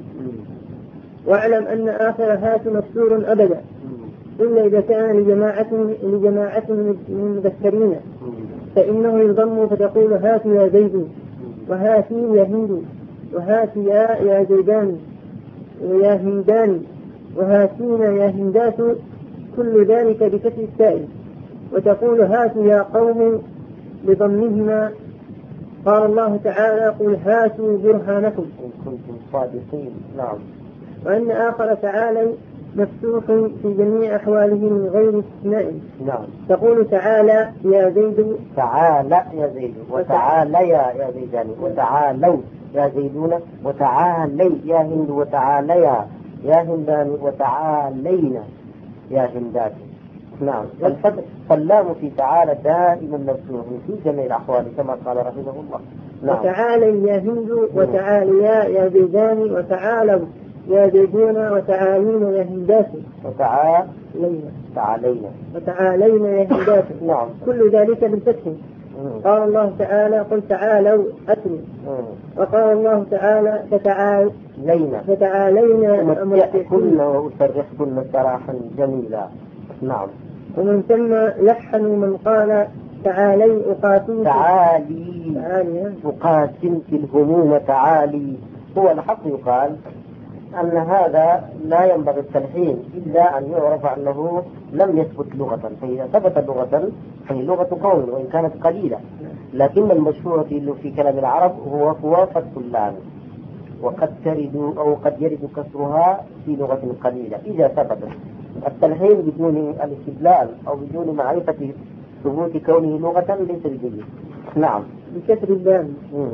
واعلم أن آخر هات مكسور أبدا إلا إذا كان لجماعة لجماعة من المذكرين فإنه يضم فتقول هات يا زيد وهاتي يا هند وهاتي يا يا زيدان ويا هندان وهاتين يا هندات كل ذلك بكسر التاء. وتقول هات يا قوم بضمهما. قال الله تعالى قل هاتوا برهانكم إن كنتم صادقين. نعم. وأن آخر تعالى مفتوح في جميع أحواله من غير استثناء. نعم. تقول تعالى يا زيد تعالى يا زيد وتعالى يا زيدان وتعالوا يا زيدون وتعالي يا هند وتعاليا يا هندان وتعالينا يا هندات. نعم. فاللام في تعالى دائما مفتوح في جميع الأحوال كما قال رحمه الله. نعم. وتعالي يا هند وتعاليا يا زيدان وتعالوا يا زيدون وتعالين يا هندات وتعالينا تعالينا وتعالينا يا هندات. نعم. كل ذلك بالفتح. قال الله تعالى قل تعالوا أتلوا. وقال الله تعالى فتعالينا فتعالينا أمتعكن وأسرحكن سراحا جميلا. نعم. ومن ثم لحنوا من قال تعالي أقاتل تعالي تعالي أقاتل الهموم تعالي. هو الحق يقال أن هذا لا ينبغي التلحين إلا أن يعرف أنه لم يثبت لغة، فإذا ثبت لغة فهي لغة قول وإن كانت قليلة، لكن المشهور في كلام العرب هو هو فتح اللام، وقد ترد أو قد يرد كسرها في لغة قليلة إذا ثبت. التلحين بدون الاستدلال أو بدون معرفة ثبوت كونه لغة ليس بجيد. نعم. بكسر اللام.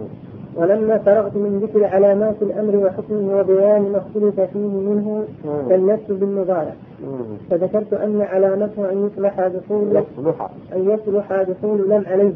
ولما فرغت من ذكر علامات الأمر وحكمه وبيان ما اختلف فيه منه كالنفس بالمضارع، فذكرت أن علامته أن يصلح دخول أن يصلح دخول لم عليه،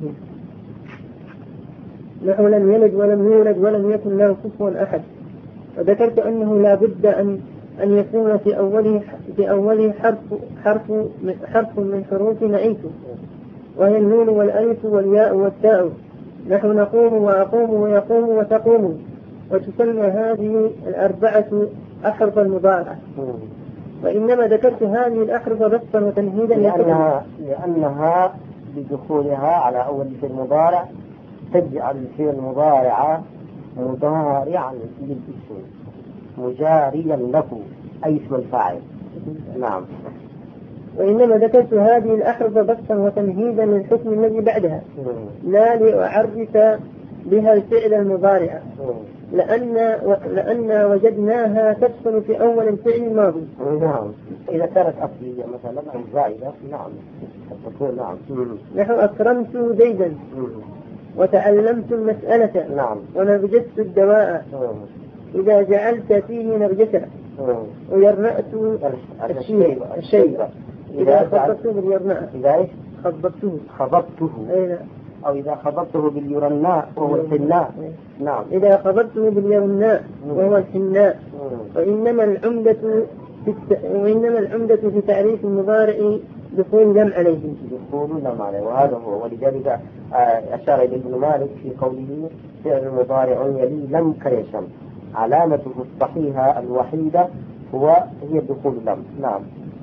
نحو لم يلد ولم يولد ولم يكن له كفوا أحد. وذكرت أنه لا بد أن أن يكون في أوله في أوله حرف حرف حرف من حروف نعيته، وهي النون والألف والياء والتاء، نحن نقوم وأقوم ويقوم وتقوم. وتسمى هذه الأربعة أحرف المضارعة. وإنما ذكرت هذه الأحرف بسطا وتمهيدا لأنها, لأنها بدخولها على أول في المضارع تجعل الفعل المضارع مضارعا للاسم مجاريا له أي اسم الفاعل. نعم. وإنما ذكرت هذه الأحرف بسطا وتمهيدا للحكم الذي بعدها، لا لأعرف بها الفعل المضارع، لأن لأن وجدناها تدخل في أول الفعل الماضي. نعم. إذا كانت أصلية مثلا أو زائدة. نعم. نعم. نحو أكرمت زيدا وتعلمت المسألة. نعم. ونبجت الدواء. إذا جعلت فيه نرجسة. ويرنأت الشيء الشيء إذا خضبته باليرناء. إذا إيش؟ خضبته خضبته. أي. أو إذا خضبته باليرناء وهو الحناء. نعم. إذا خضبته باليرناء وهو الحناء. وإنما العمدة في الت... وإنما العمدة في تعريف المضارع دخول لم عليه. دخول لم عليه، وهذا هو. ولذلك أشار إلى ابن مالك في قوله فعل المضارع يلي لم كيشم علامته الصحيحة الوحيدة هو هي دخول لم. نعم.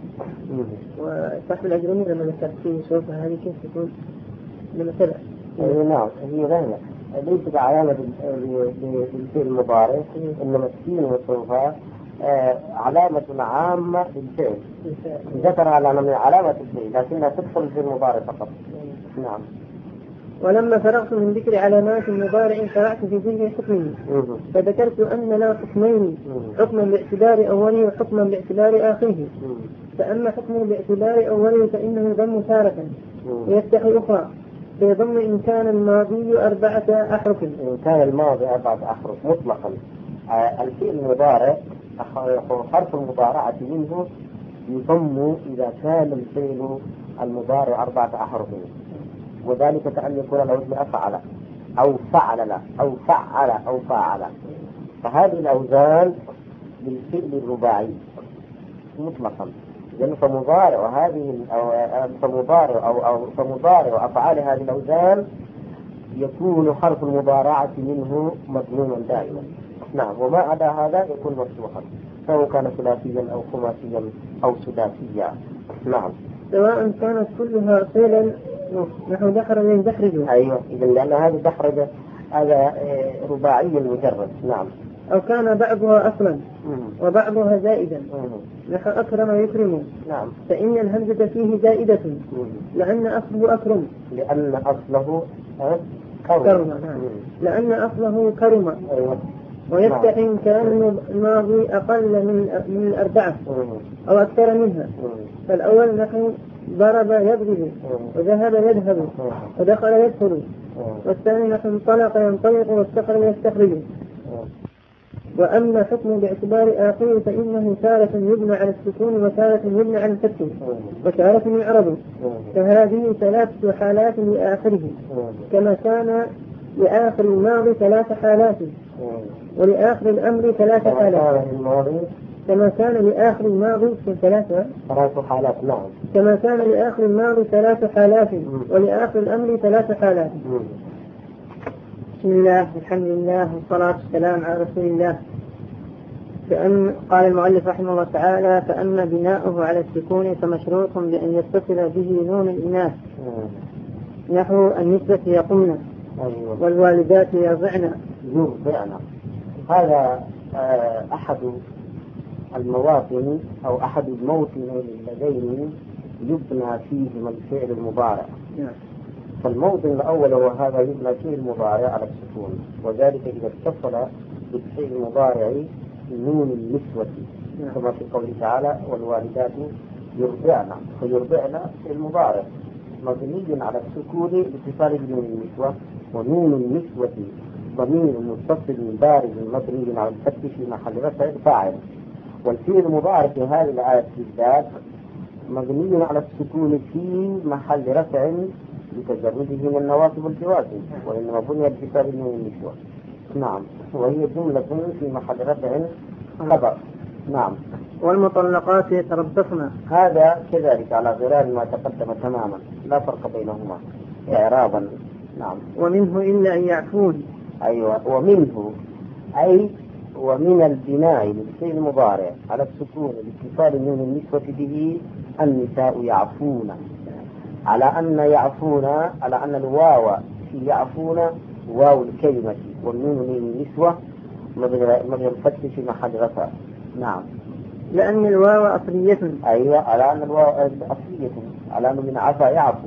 وصاحب الأجرمي لما ذكر فيه صوفة هذه كيف تكون لما تبع؟ نعم. هي غير ليست علامة للفعل المضارع، إنما السين والصوفة علامة عامة للفعل، ذكر على من علامة الفعل لكنها تدخل في المضارع فقط. نعم. ولما فرغت من ذكر علامات المضارع شرعت في ذكر حكمه، فذكرت أن له حكمين، حكما باعتبار أوله وحكما باعتبار آخره. فأما حكمه باعتبار أوله فإنه يضم تارة ويفتح أخرى، فيضم إن كان الماضي أربعة أحرف. إن كان الماضي أربعة أحرف مطلقا. الفعل المضارع حرف المضارعة منه يضم إذا كان الفعل المضارع أربعة أحرف، وذلك كأن يكون على وزن أفعل أو فعل أو فعل أو فاعل. فهذه الأوزان للفعل الرباعي مطلقا، لأن فمضارع هذه فمضارع أو أو فمضارع أفعال هذه الأوزان يكون حرف المضارعة منه مضموما دائما. نعم، وما عدا هذا يكون مفتوحا، سواء كان ثلاثيا أو خماسيا أو سداسيا. نعم، سواء كانت كلها فعلا نحو دحرج دحرج. أيوة، إذا لأن هذه دحرج هذا رباعي مجرد. نعم، أو كان بعضها أصلا وبعضها زائدا نحو أكرم يكرم. نعم، فإن الهمزة فيه زائدة لأن أصله أكرم، لأن أصله كرم. كرم. نعم. لأن أصله كرم. أيوة. ويفتح إن كان الماضي أقل من من الأربعة أو أكثر منها. فالأول نحو ضرب يضرب وذهب يذهب ودخل يدخل، والثاني نحو انطلق ينطلق واستخرج يستخرج. وأما حكم باعتبار آخره فإنه تارة يبنى على السكون وتارة يبنى على الفتح وتارة يعرب. فهذه ثلاثة حالات لآخره، كما كان لآخر الماضي ثلاث حالات ولآخر الأمر ثلاث حالات. كما كان لآخر الماضي ثلاثة ثلاث حالات. نعم، كما كان لآخر الماضي ثلاث حالات ولآخر الأمر ثلاث حالات. بسم الله الحمد لله والصلاة والسلام على رسول الله. فأن قال المؤلف رحمه الله تعالى: فأما بناؤه على السكون فمشروط بأن يتصل به نون الإناث نحو النسبة يقمن والوالدات يرضعن. يرضعن هذا أحد المواطن أو أحد الموطنين اللذين يبنى فيهما الفعل المضارع. فالموطن الأول هو هذا يبنى فيه المضارع على السكون، وذلك إذا اتصل بالفعل المضارع نون النسوة، كما في قوله تعالى: والوالدات يرضعن. فيرضعن في المضارع مبني على السكون باتصال بنون النسوة، ونون النسوة ضمير متصل بارز مبني على الفتح في محل رفع فاعل. والفعل المضارع في هذه الآية بالذات مبني على السكون في محل رفع لتجرده من النواصب والجوازم، وإنما بني باتصال بنون النسوة. نعم، وهي جملة في محل رفع خبر. نعم. والمطلقات يتربصن، هذا كذلك على غرار ما تقدم تماما، لا فرق بينهما إعرابا. نعم. ومنه إلا أن يعفون. أيوة، ومنه أي ومن البناء للفعل المضارع على السكون لاتصال نون النسوة به النساء يعفون، على أن يعفون على أن الواو في يعفون واو الكلمة والنون من النسوة مبني الفتح في محل رفع. نعم، لأن الواو أصلية. أيوة، على أن الواو أصلية، على أنه من عفا يعفو،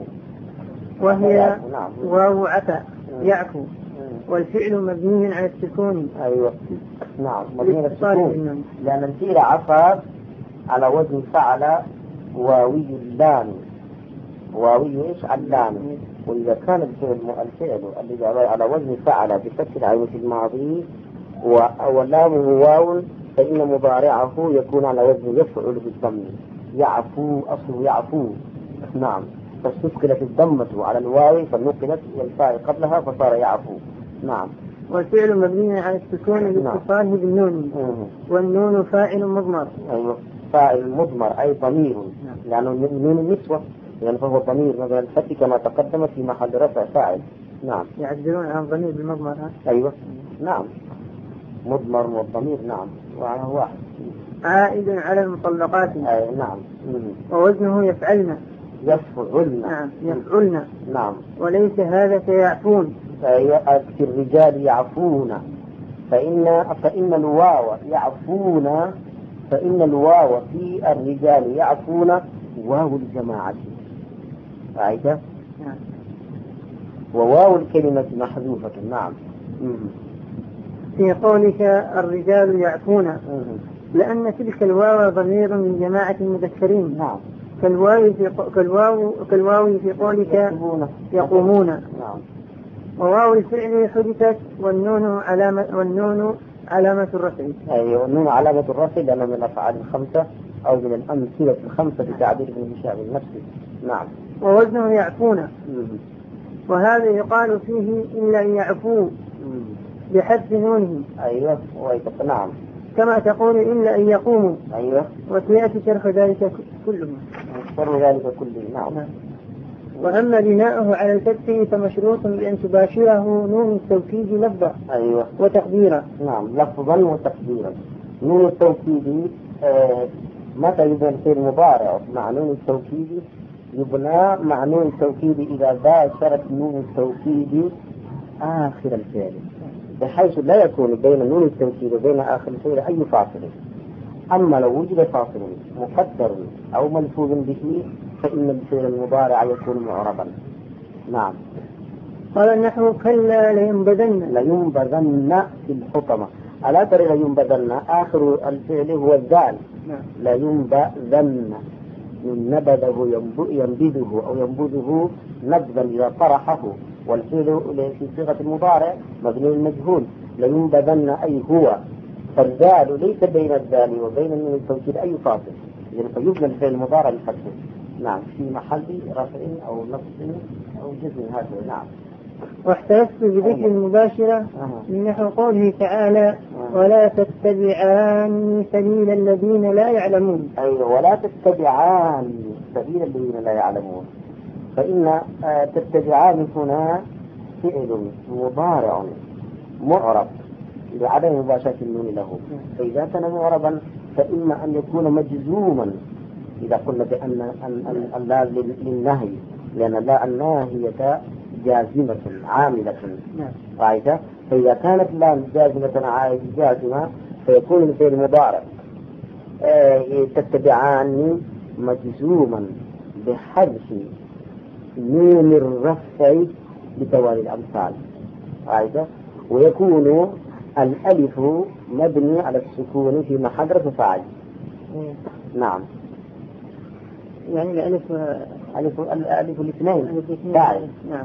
وهي نعم. واو عفا يعفو، والفعل مبني على السكون. أيوة، نعم، مبني على السكون، لأن الفعل عفا على وزن فعل واوي اللام، واوي إيش اللام. وإذا كان الفعل الذي على وزن فعل بفتح العين في الماضي ولامه واو فإن مضارعه يكون على وزن يفعل بالضم، يعفو، أصله يعفو. نعم، فاستثقلت الضمة على الواو فنقلت والفاء قبلها فصار يعفو. نعم، والفعل مبني على السكون لاتصاله بالنون، والنون فاعل مضمر. أيوة، فاعل مضمر أي ضمير، لأنه نون النسوة، يعني فهو ضمير مثلا الفتح كما تقدم في محل رفع فاعل. نعم، يعدلون عن ضمير بالمضمر. أيوة، نعم، مضمر والضمير. نعم، وعنه واحد. عائد على المطلقات. أي نعم. ووزنه يفعلن. يفعلن. نعم، يفعلن. نعم، وليس هذا سيعفون. في الرجال يعفون، فإن فإن الواو يعفون، فإن الواو في الرجال يعفون واو الجماعة. عايشة. وواو الكلمة محذوفة. نعم. في قولك الرجال يعفون، لأن تلك الواو ضمير من جماعة المذكرين. نعم. كالواو في كالواو كالواو في قولك يقومون, يقومون. نعم. وواو الفعل حدثت والنون علامة والنون علامة الرفع. أيوة، والنون علامة الرفع لأنه من الأفعال الخمسة أو من الأمثلة الخمسة في تعبير ابن هشام النفسي. نعم. ووزنه يعفون، وهذا يقال فيه إلا أن يعفو بحذف نونه. أيوة. نعم. كما تقول إلا أن يقوموا. أيوة. وسيأتي شرح ذلك كله. شرح ذلك كله. نعم. نعم. وأما بناؤه على الفتح فمشروط بأن تباشره نون التوكيد لفظا. أيوة. وتقديرا. نعم، لفظا وتقديرا. نون التوكيد آه متى يبنى الفعل مضارع مع نون التوكيد؟ يبنى مع نون التوكيد إذا باشرت نون التوكيد آخر الفعل، بحيث لا يكون بين نون التوكيد وبين آخر الفعل أي فاصل. أما لو وجد فاصل مقدر أو ملفوظ به فإن الفعل المضارع يكون معربا. نعم. قال النحو كلا لينبذن. لينبذن في الحطمة. ألا ترى لينبذن آخر الفعل هو الذال. نعم. لينبذن من نبذه ينبذه أو ينبذه نبذا إذا طرحه، والفعل في صيغة المضارع مبني المجهول. لينبذن أي هو، فالذال ليس بين الذال وبين النون التوكيد أي فاصل، إذن فيبنى الفعل المضارع بفتحه. نعم، في محل رفع أو نصب أو جزم هذا. نعم. واحترست بذكر المباشرة من نحو قوله تعالى ولا تتبعان سبيل الذين لا يعلمون. أيوة، ولا تتبعان سبيل الذين لا يعلمون. فإن تتبعان هنا فعل مضارع معرب لعدم مباشرة النون له، فإذا كان معربا فإما أن يكون مجزوما إذا قلنا بأن اللا للنهي، لأن لا الناهية جازمة عاملة رأيت، فإذا كانت لا جازمة جازمة فيكون الفعل مضارع تتبعان مجزوما بحذف نون الرفع بتوالي الأمثال رأيت، ويكون الألف مبني على السكون في محل رفع فاعل. نعم. يعني الألف ألف الألف الاثنين فاعل. نعم.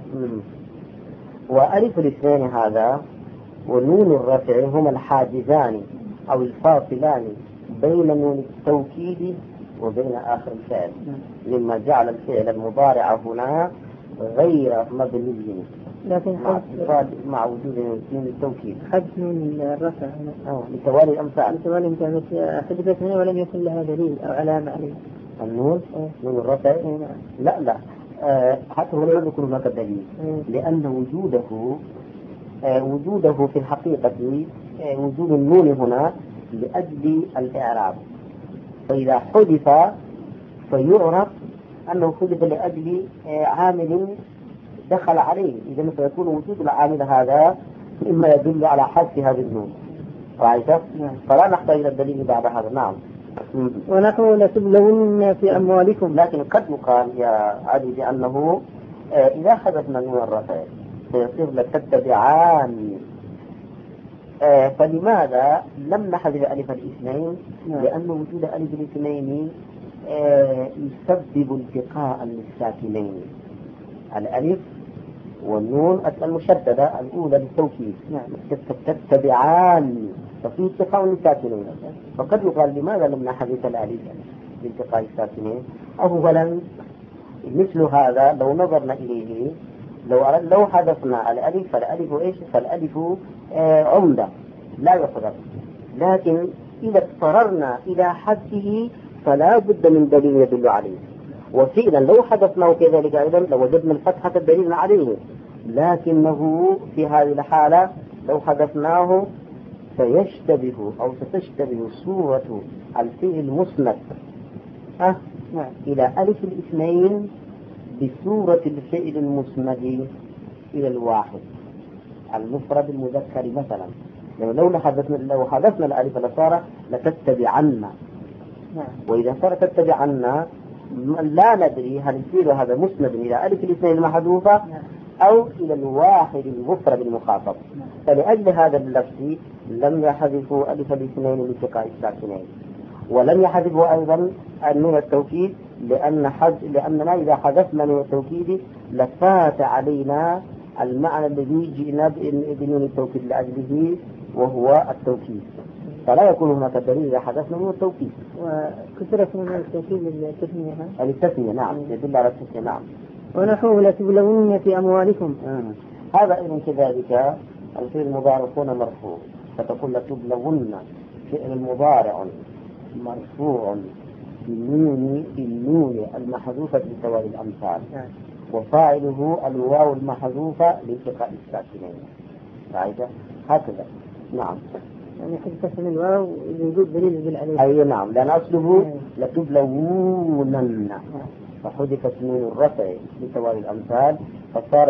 وألف الاثنين هذا ونون الرفع هما الحاجزان أو الفاصلان بين نون التوكيد وبين آخر الفعل، مما جعل الفعل المضارع هنا غير مبني لكن مع وجود نون التوكيد. حذف نون الرفع اه لتوالي الأمثال. لتوالي الأمثال حذفت هنا ولم يكن لها دليل أو علامة عليه. النون نون الرفع لا لا آه حتى هو لم يكن هناك دليل، لأن وجوده آه وجوده في الحقيقة آه وجود النون هنا لأجل الإعراب، فإذا حذف فيعرف أنه حذف لأجل آه عامل دخل عليه، إذا فيكون وجود العامل هذا إما يدل على حذف هذه النون رأيت؟ فلا نحتاج إلى الدليل بعد هذا. نعم. ونحن لتبلون في أموالكم. لكن قد يقال يا علي بأنه آه إذا حذفنا نون الرفع فيصير لتتبعان، آه فلماذا لم نحذف ألف الاثنين؟ لأن وجود ألف الاثنين آه يسبب التقاء للساكنين، الألف والنون المشددة الأولى للتوكيد تتبعان، ففي التقاء للساكنين. فقد يقال لماذا لم نحذف الألف لالتقاء الساكنين؟ أولا مثل هذا لو نظرنا إليه لو لو حذفنا الألف فالألف إيش؟ فالألف آه عمدة لا يحذف، لكن إذا اضطررنا إلى حذفه فلا بد من دليل يدل عليه، وفعلا لو حذفناه كذلك أيضا لوجدنا الفتحة دليلا عليه، لكنه في هذه الحالة لو حذفناه فيشتبه أو ستشتبه صورة الفعل المسند أه؟ إلى ألف الاثنين بصورة الفعل المسند إلى الواحد المفرد المذكر مثلا. لو حذفنا لو حذفنا الألف لصار لتتبعنا، وإذا صار تتبعنا لا ندري هل الفعل هذا مسند إلى ألف الاثنين المحذوفة أو إلى الواحد المفرد المخاطب. فلأجل هذا اللفظ لم يحذفوا ألف الاثنين لالتقاء الساكنين، ولم يحذفوا أيضا النون التوكيد، لأن حذ... لأننا إذا حذفنا نون التوكيد لفات علينا المعنى الذي جئنا بنون التوكيد لأجله وهو التوكيد، فلا يكون هناك دليل إذا حذفنا نون التوكيد. وكثرة نون التوكيد للتثنية. التثنية نعم، يدل على التثنية نعم. ونحو لتبلون في أموالكم. مم. هذا أيضا كذلك الفعل المضارع هنا مرفوع، فتقول لتبلون فعل مضارع مرفوع بالنون بالنون المحذوفة لتوالي الأمثال، وفاعله الواو المحذوفة لالتقاء الساكنين. رأيت هكذا نعم. يعني حذف من الواو لوجود دليل يدل عليه. أي نعم، لأن أصله لتبلونن، فحذفت نون الرفع لتوالي الأمثال فصار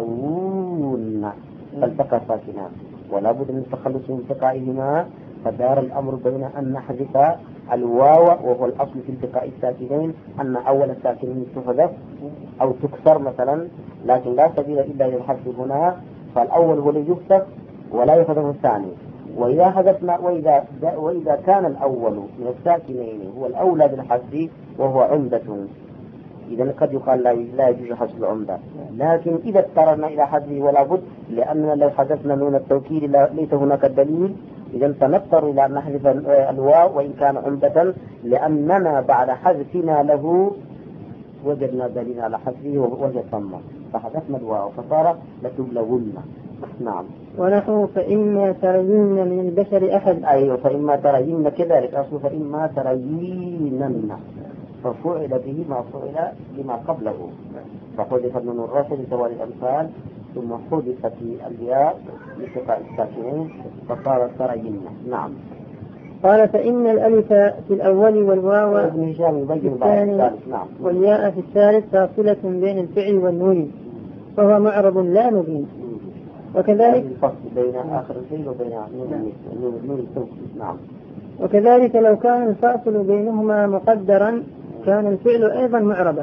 لتبلون فالتقى ساكنان، ولا بد من التخلص من التقائهما، فدار الأمر بين أن نحذف الواو وهو الأصل في التقاء الساكنين أن أول الساكنين تحذف أو تكسر مثلا، لكن لا سبيل إلا إلى الحذف هنا، فالأول هو الذي يكسر ولا يحذف الثاني. وإذا حذفنا وإذا وإذا كان الأول من الساكنين هو الأولى بالحذف وهو عمدة، إذا قد يقال لا يجوز حذف العمدة، لكن إذا اضطررنا إلى حذفه ولا بد، لأننا لو حذفنا نون التوكيد ليس هناك دليل، إذا سنضطر إلى أن نحذف الواو وإن كان عمدة، لأننا بعد حذفنا له وجدنا دليل على حذفه ووجد ثم فحذفنا الواو فصار لتبلون. نعم. ونحو فإما ترين من البشر أحد. أيوة، فإما ترين كذلك أصله فإما ترينن، ففعل به ما فعل لما قبله، فحذف من الرفع لتوالي الأمثال ثم حذفت الياء لالتقاء الساكنين فصار ترين. نعم. قال فإن الألف في الأول والواو ابن هشام يبين بعد الثالث. نعم. والياء في الثالث فاصلة بين الفعل والنون، فهو معرب لا مبين. وكذلك الفصل بين آخر الفعل وبين نون التوكيد. نعم. وكذلك لو كان الفاصل بينهما مقدرا كان الفعل أيضا معربا،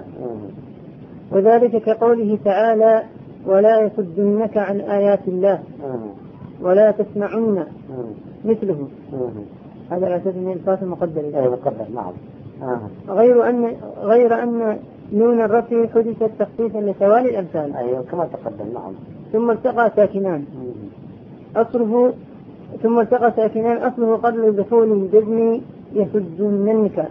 وذلك كقوله تعالى ولا يصدنك عن آيات الله ولا تسمعن مثله، هذا على أساس أن الفاصل مقدر. أي مقدر. نعم. غير أن غير أن نون الرفع حدثت تخفيفا لتوالي الأمثال. أيوة كما تقدم. نعم. ثم التقى ساكنان أصله ثم التقى ساكنان أصله قبل دخول الجزم يسدوننك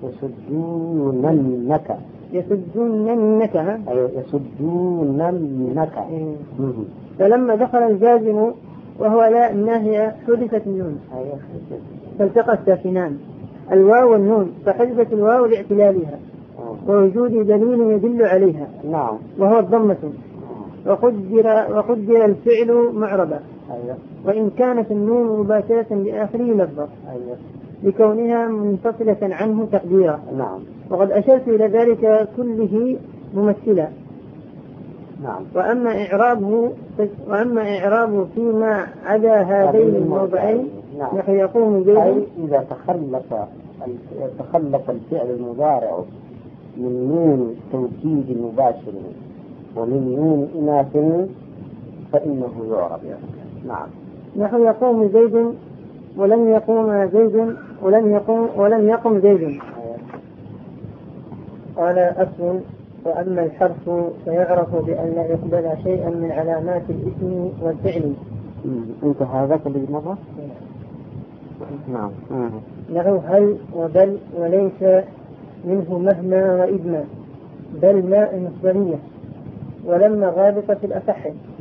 يسدوننك يسدوننك أيوة يسدوننك. فلما دخل الجازم وهو لا الناهية حدثت النون فالتقى الساكنان الواو والنون، فحذفت الواو لاعتلالها ووجود دليل يدل عليها. نعم. وهو الضمة، وقدر وقدر الفعل معربا. أيوة. وإن كانت النون مباشرة بآخره لفظة. أيوة. لكونها منفصلة عنه تقديرا. نعم. وقد أشرت إلى ذلك كله ممثلا. نعم. وأما إعرابه وأما إعرابه فيما عدا هذين الموضعين نعم. نحو يقوم زيد. إذا تخلص تخلص الفعل المضارع من نون توكيد مباشر ومن نون إناث فإنه يعرب. نعم. نحو يقوم زيد ولم يقوم زيد ولم يقوم ولم يقم زيد. قال أصل وأما الحرف فيعرف بأن لا يقبل شيئا من علامات الاسم والفعل. أنت هذا الذي مضى؟ نعم. نحو هل وبل وليس منه مهما وإدما، بل ماء مصدرية ولما غابطة في الأصح.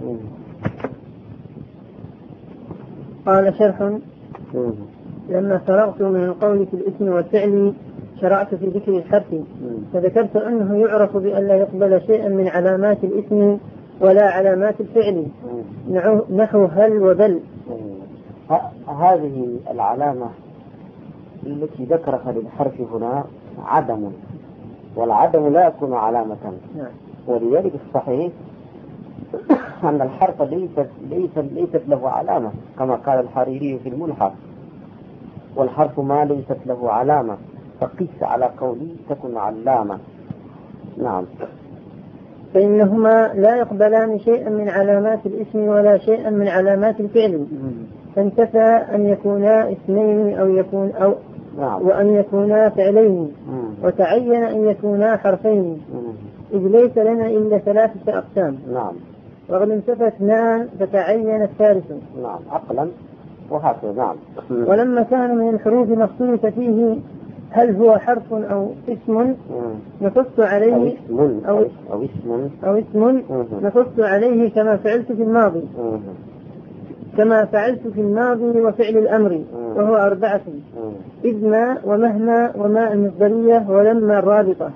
قال شرح لما فرغت من القول في الاسم والفعل شرعت في ذكر الحرف، فذكرت أنه يعرف بأن لا يقبل شيئا من علامات الاسم ولا علامات الفعل، نحو هل وبل. هذه العلامة التي ذكرها للحرف هنا عدم، والعدم لا يكون علامة. ولذلك الصحيح أن الحرف ليست, ليست, ليست له علامة كما قال الحريري في الملحق، والحرف ما ليست له علامة فقس على قولي تكون علامة. نعم. فإنهما لا يقبلان شيئا من علامات الاسم ولا شيئا من علامات الفعل، فانتفى أن يكونا اسمين أو يكون أو نعم. وأن يكونا فعلين، وتعين أن يكونا حرفين، إذ ليس لنا إلا ثلاثة أقسام. نعم. وقد انتفى اثنان فتعين الثالث. نعم عقلا وهكذا. نعم. ولما كان من الحروف ما اختلف فيه هل هو حرف أو اسم نصص عليه أو اسم أو, أو اسم, أو اسم نصص عليه كما فعلت في الماضي كما فعلت في الماضي وفعل الأمر وهو أربعة: إذ ما ومهما وما المصدرية ولما الرابطة.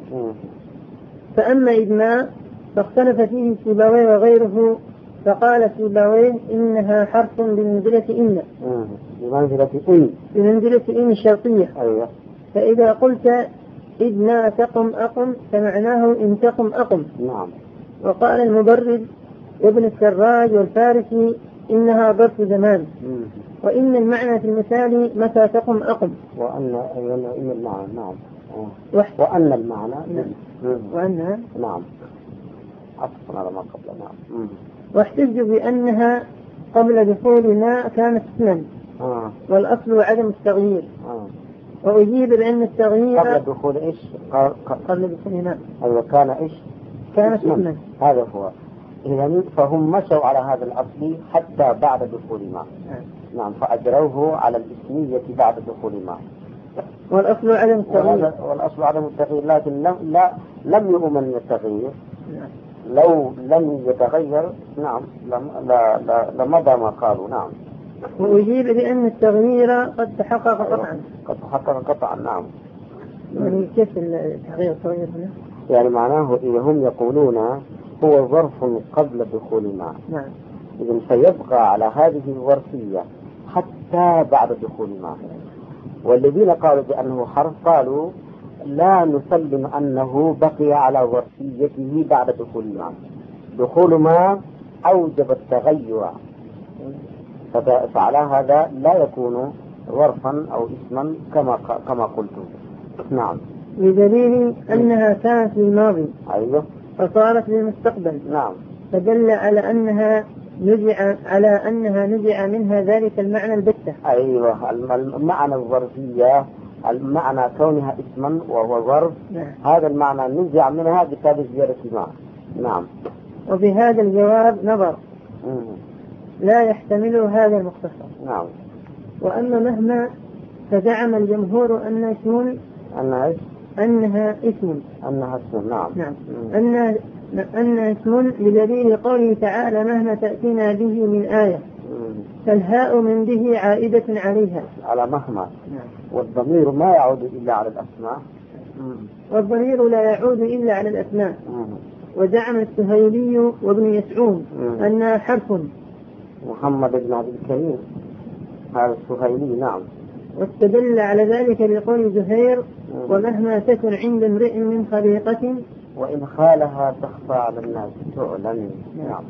فأما إذ ما فاختلف فيه سيبويه وغيره، فقال سيبويه إنها حرف بمنزلة إن بمنزلة إن بمنزلة إن الشرطية. أيوة. فإذا قلت إذ ما تقم أقم فمعناه إن تقم أقم. نعم. وقال المبرد وابن السراج والفارسي إنها ظرف زمان، وإن المعنى في المثال متى تقم أقم. وأن إن المعنى نعم وأن المعنى نعم. وأنها نعم أصلا على ما قبل. نعم. واحتج بأنها قبل دخول ما كانت اسما آه. والأصل عدم التغيير. آه. وأجيب بأن التغيير قبل دخول إيش قبل دخول ما أيوة كان إيش كانت اسما. هذا هو. إذن فهم مشوا على هذا الأصل حتى بعد دخول ما. آه. نعم. فأجروه على الاسمية بعد دخول ما. والأصل عدم التغيير. والأصل عدم التغيير، لكن لم لا لم يؤمن من التغيير. نعم. لو لم يتغير نعم لا لا لمضى ما قالوا. نعم. وأجيب بأن التغيير قد تحقق قطعا. قد تحقق قطعا. نعم. يعني كيف التغيير التغيير هنا؟ يعني معناه إذا هم يقولون هو ظرف قبل دخول ما. نعم. إذن فيبقى على هذه الظرفية حتى بعد دخول ما. والذين قالوا بأنه حرف قالوا لا نسلم أنه بقي على ظرفيته بعد دخول ما. دخول ما أوجب التغير، فعلى هذا لا يكون ظرفا أو اسما كما كما قلت. نعم. بدليل أنها كانت للماضي. أيوه. فصارت للمستقبل. نعم. فدل على أنها نزع على أنها نزع منها ذلك المعنى البتة. أيوه. المعنى الظرفية، المعنى كونها اسما وهو ظرف. نعم. هذا المعنى نزع منها بسبب زيادة ما. نعم. وبهذا الجواب نظر مم. لا يحتمل هذا المختصر. نعم. وأما مهما فزعم الجمهور أن اسم أنها أنها اسم أنها اسم. نعم. نعم. أن أن اسم بدليل قوله تعالى مهما تأتينا به من آية. مم. فالهاء من به عائدة عليها على مهما. نعم. والضمير ما يعود إلا على الأسماء. مم. والضمير لا يعود إلا على الأسماء. مم. وزعم السهيلي وابن يسعون أنها حرف. محمد بن عبد الكريم هذا السهيلي. نعم. واستدل على ذلك بقول زهير ومهما تكن عند امرئ من خليقة وإن خالها تخفى على الناس تعلن. نعم.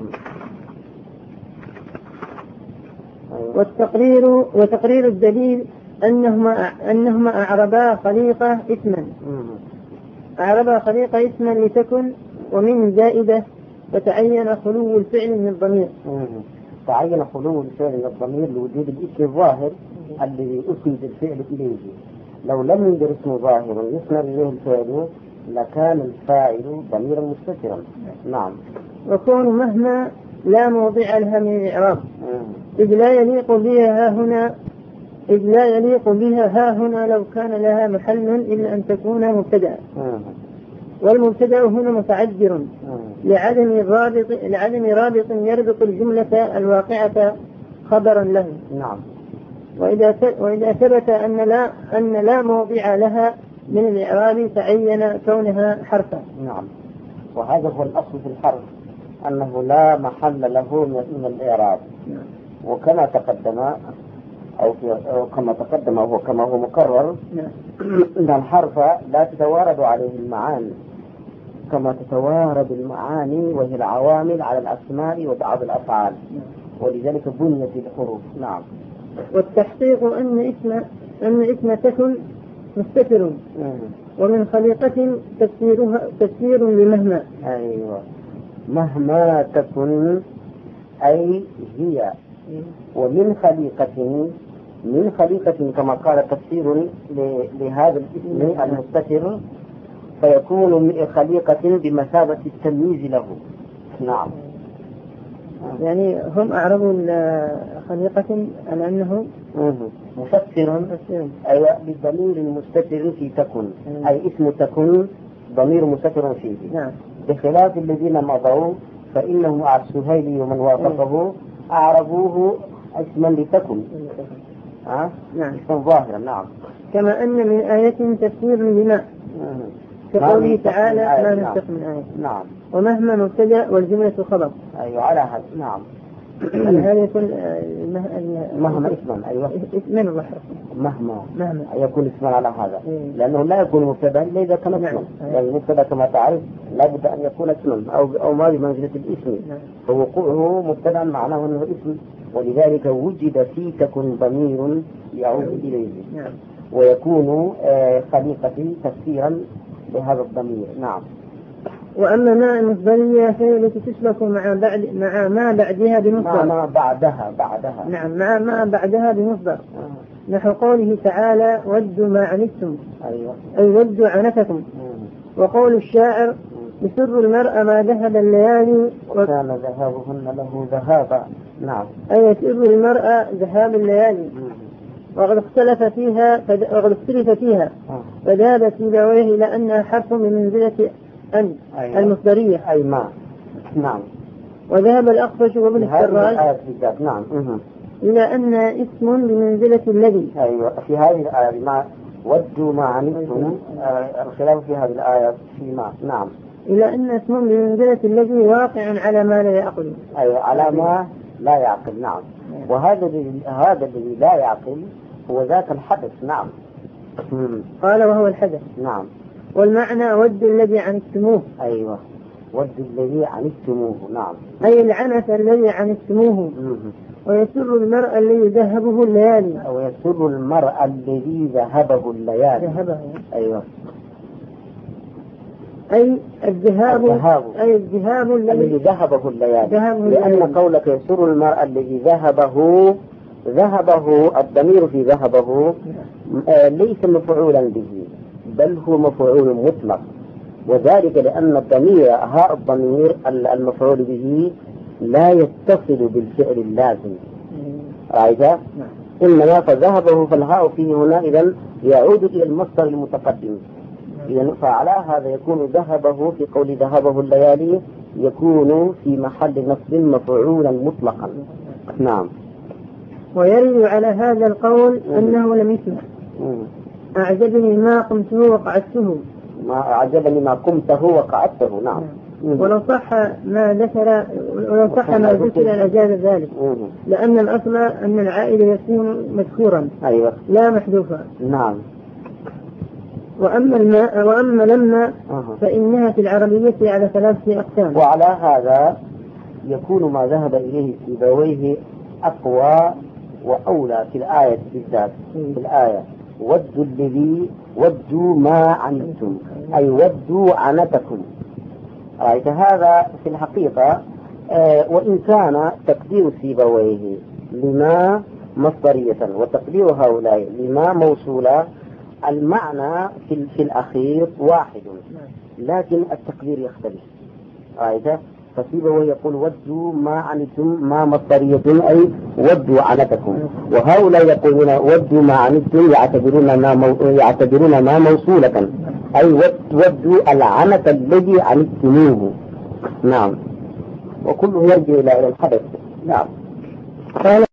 والتقرير وتقرير الدليل أنهما أنهما أعربا خليقة اسما. أعربا خليقة اسما لتكن ومن زائدة فتعين خلو الفعل من الضمير. تعين خلو الفعل من الضمير لوجود الاسم الظاهر الذي أسند الفعل إليه. لو لم يوجد اسم ظاهر يسند إليه الفعل لكان الفاعل ضميرا مستترا. نعم. وكون مهما لا موضع لها من الإعراب إذ لا يليق بها ها هنا إذ لا يليق بها ها هنا لو كان لها محل إلا أن تكون مبتدأ. والمبتدأ هنا متعذر لعدم الرابط لعدم رابط يربط الجملة الواقعة خبرا له. نعم. وإذا وإذا ثبت أن لا أن لا موضع لها من الإعراب تعين كونها حرفا. نعم. وهذا هو الأصل في الحرف أنه لا محل له من الإعراب. نعم. وكما تقدم أو, أو كما تقدم هو كما هو مقرر. نعم. أن الحرف لا تتوارد عليه المعاني كما تتوارد المعاني وهي العوامل على الأسماء وبعض الأفعال. نعم. ولذلك بنيت الحروف. نعم. والتحقيق أن اسم أن اسم تكن مستتر ومن خليقة تفسيرها تفسير لمهما. أيوة، مهما تكن أي هي. ومن خليقة، من خليقة كما قال تفسير لهذا الاسم المستتر، فيكون من خليقة بمثابة التمييز له. نعم. يعني هم أعربوا خليقة على أنه مفسر، أيوة، بالضمير المستتر في تكن، أي اسم تكن ضمير مستتر فيه. نعم. بخلاف الذين مضوا فإنهم على السهيلي ومن وافقه أعربوه اسما لتكن. ها؟ نعم. اسما ظاهرا. نعم. كما أن من آية تفسير لما في قوله تعالى ما نسخ من آية. نعم. ومهما مبتدأ والجملة خبر. أيوة على هذا. نعم. هذا يكون مهما اسما. أيوة اسما الله مهما مهما يكون اسما على هذا، لأنه لا يكون مبتدأ إلا إذا كان اسما. يعني المبتدأ كما تعرف لا بد أن يكون اسما أو أو ما بمنزلة الاسم، فوقوعه مبتدأ معناه أنه اسم، ولذلك وجد في تكن ضمير يعود إليه. نعم. ويكون خليقة تفسيرا لهذا الضمير. نعم. وأما ما المصدرية فهي التي تسبق مع بعد مع ما بعدها بمصدر. ما بعدها بعدها. نعم، مع ما بعدها بمصدر. آه. نحو قوله تعالى ودوا ما عنتم. أيوة. أي ودوا عنتكم. وقول الشاعر يسر المرء ما ذهب الليالي وكان ذهابهن له ذهابا. نعم. أي يسر المرء ذهاب الليالي. وقد اختلف فيها فد... وقد اختلف فيها فذهب سيبويه إلى أنها حرف من منزلة أن. أيوة. المصدرية أي ما. نعم. وذهب الأخفش وابن السراج نعم. إلى أن اسم بمنزلة الذي. أيوة. في هذه الآية ما ودوا ما عنتم، الخلاف في هذه الآية في ما. نعم. إلى أن اسم بمنزلة الذي واقع على ما لا يعقل. أيوة على ما لا يعقل. نعم. وهذا هذا الذي لا يعقل هو ذاك الحدث. نعم. قال وهو الحدث. نعم. والمعنى ود الذي عنتموه. أيوة، ود الذي عنتموه. نعم. أي العنت الذي عنتموه. ويسر المرء الذي ذهبه الليالي. ويسر المرء الذي ذهبه الليالي. ذهبه. أيوة. أي الذهاب. الذهاب. أي الذهاب الذي ذهبه الليالي. ذهبه لأن الليالي. قولك يسر المرء الذي ذهبه، ذهبه الضمير في ذهبه آه ليس مفعولا به، بل هو مفعول مطلق، وذلك لأن الضمير هاء الضمير المفعول به لا يتصل بالفعل اللازم. رأيت؟ إنما فذهبه فالهاء فيه هنا إذن يعود إلى المصدر المتقدم. إذن فعلى هذا يكون ذهبه في قول ذهبه الليالي يكون في محل نصب مفعولا مطلقا. نعم. ويرد على هذا القول أنه لم يسمع. أعجبني ما قمته وقعدته. ما أعجبني ما قمته وقعدته. نعم. ولو صح ما ذكر ولو صح ما ذكر لأجاز ذلك، لأن الأصل أن العائد يكون مذكورا. أيوة. لا محذوفا. نعم. وأما الماء وأما لما فإنها في العربية على ثلاثة أقسام. وعلى هذا يكون ما ذهب إليه سيبويه أقوى وأولى في الآية بالذات. في الآية ودوا الذي ودوا ما عنتم، أي ودوا عنتكم. رأيت هذا في الحقيقة آه وإن كان تقدير سيبويه لما مصدرية وتقدير هؤلاء لما موصولة، المعنى في, في الأخير واحد، لكن التقدير يختلف. رأيت؟ فسيبويه يقول ودوا ما عنتم ما مصدرية أي ودوا عنتكم، وهؤلاء يقولون ودوا ما عنتم يعتبرون ما مو... يعتبرون ما موصولة أي ودوا العنة الذي عنتموه. نعم. وكله يرجع إلى الحدث. نعم. قال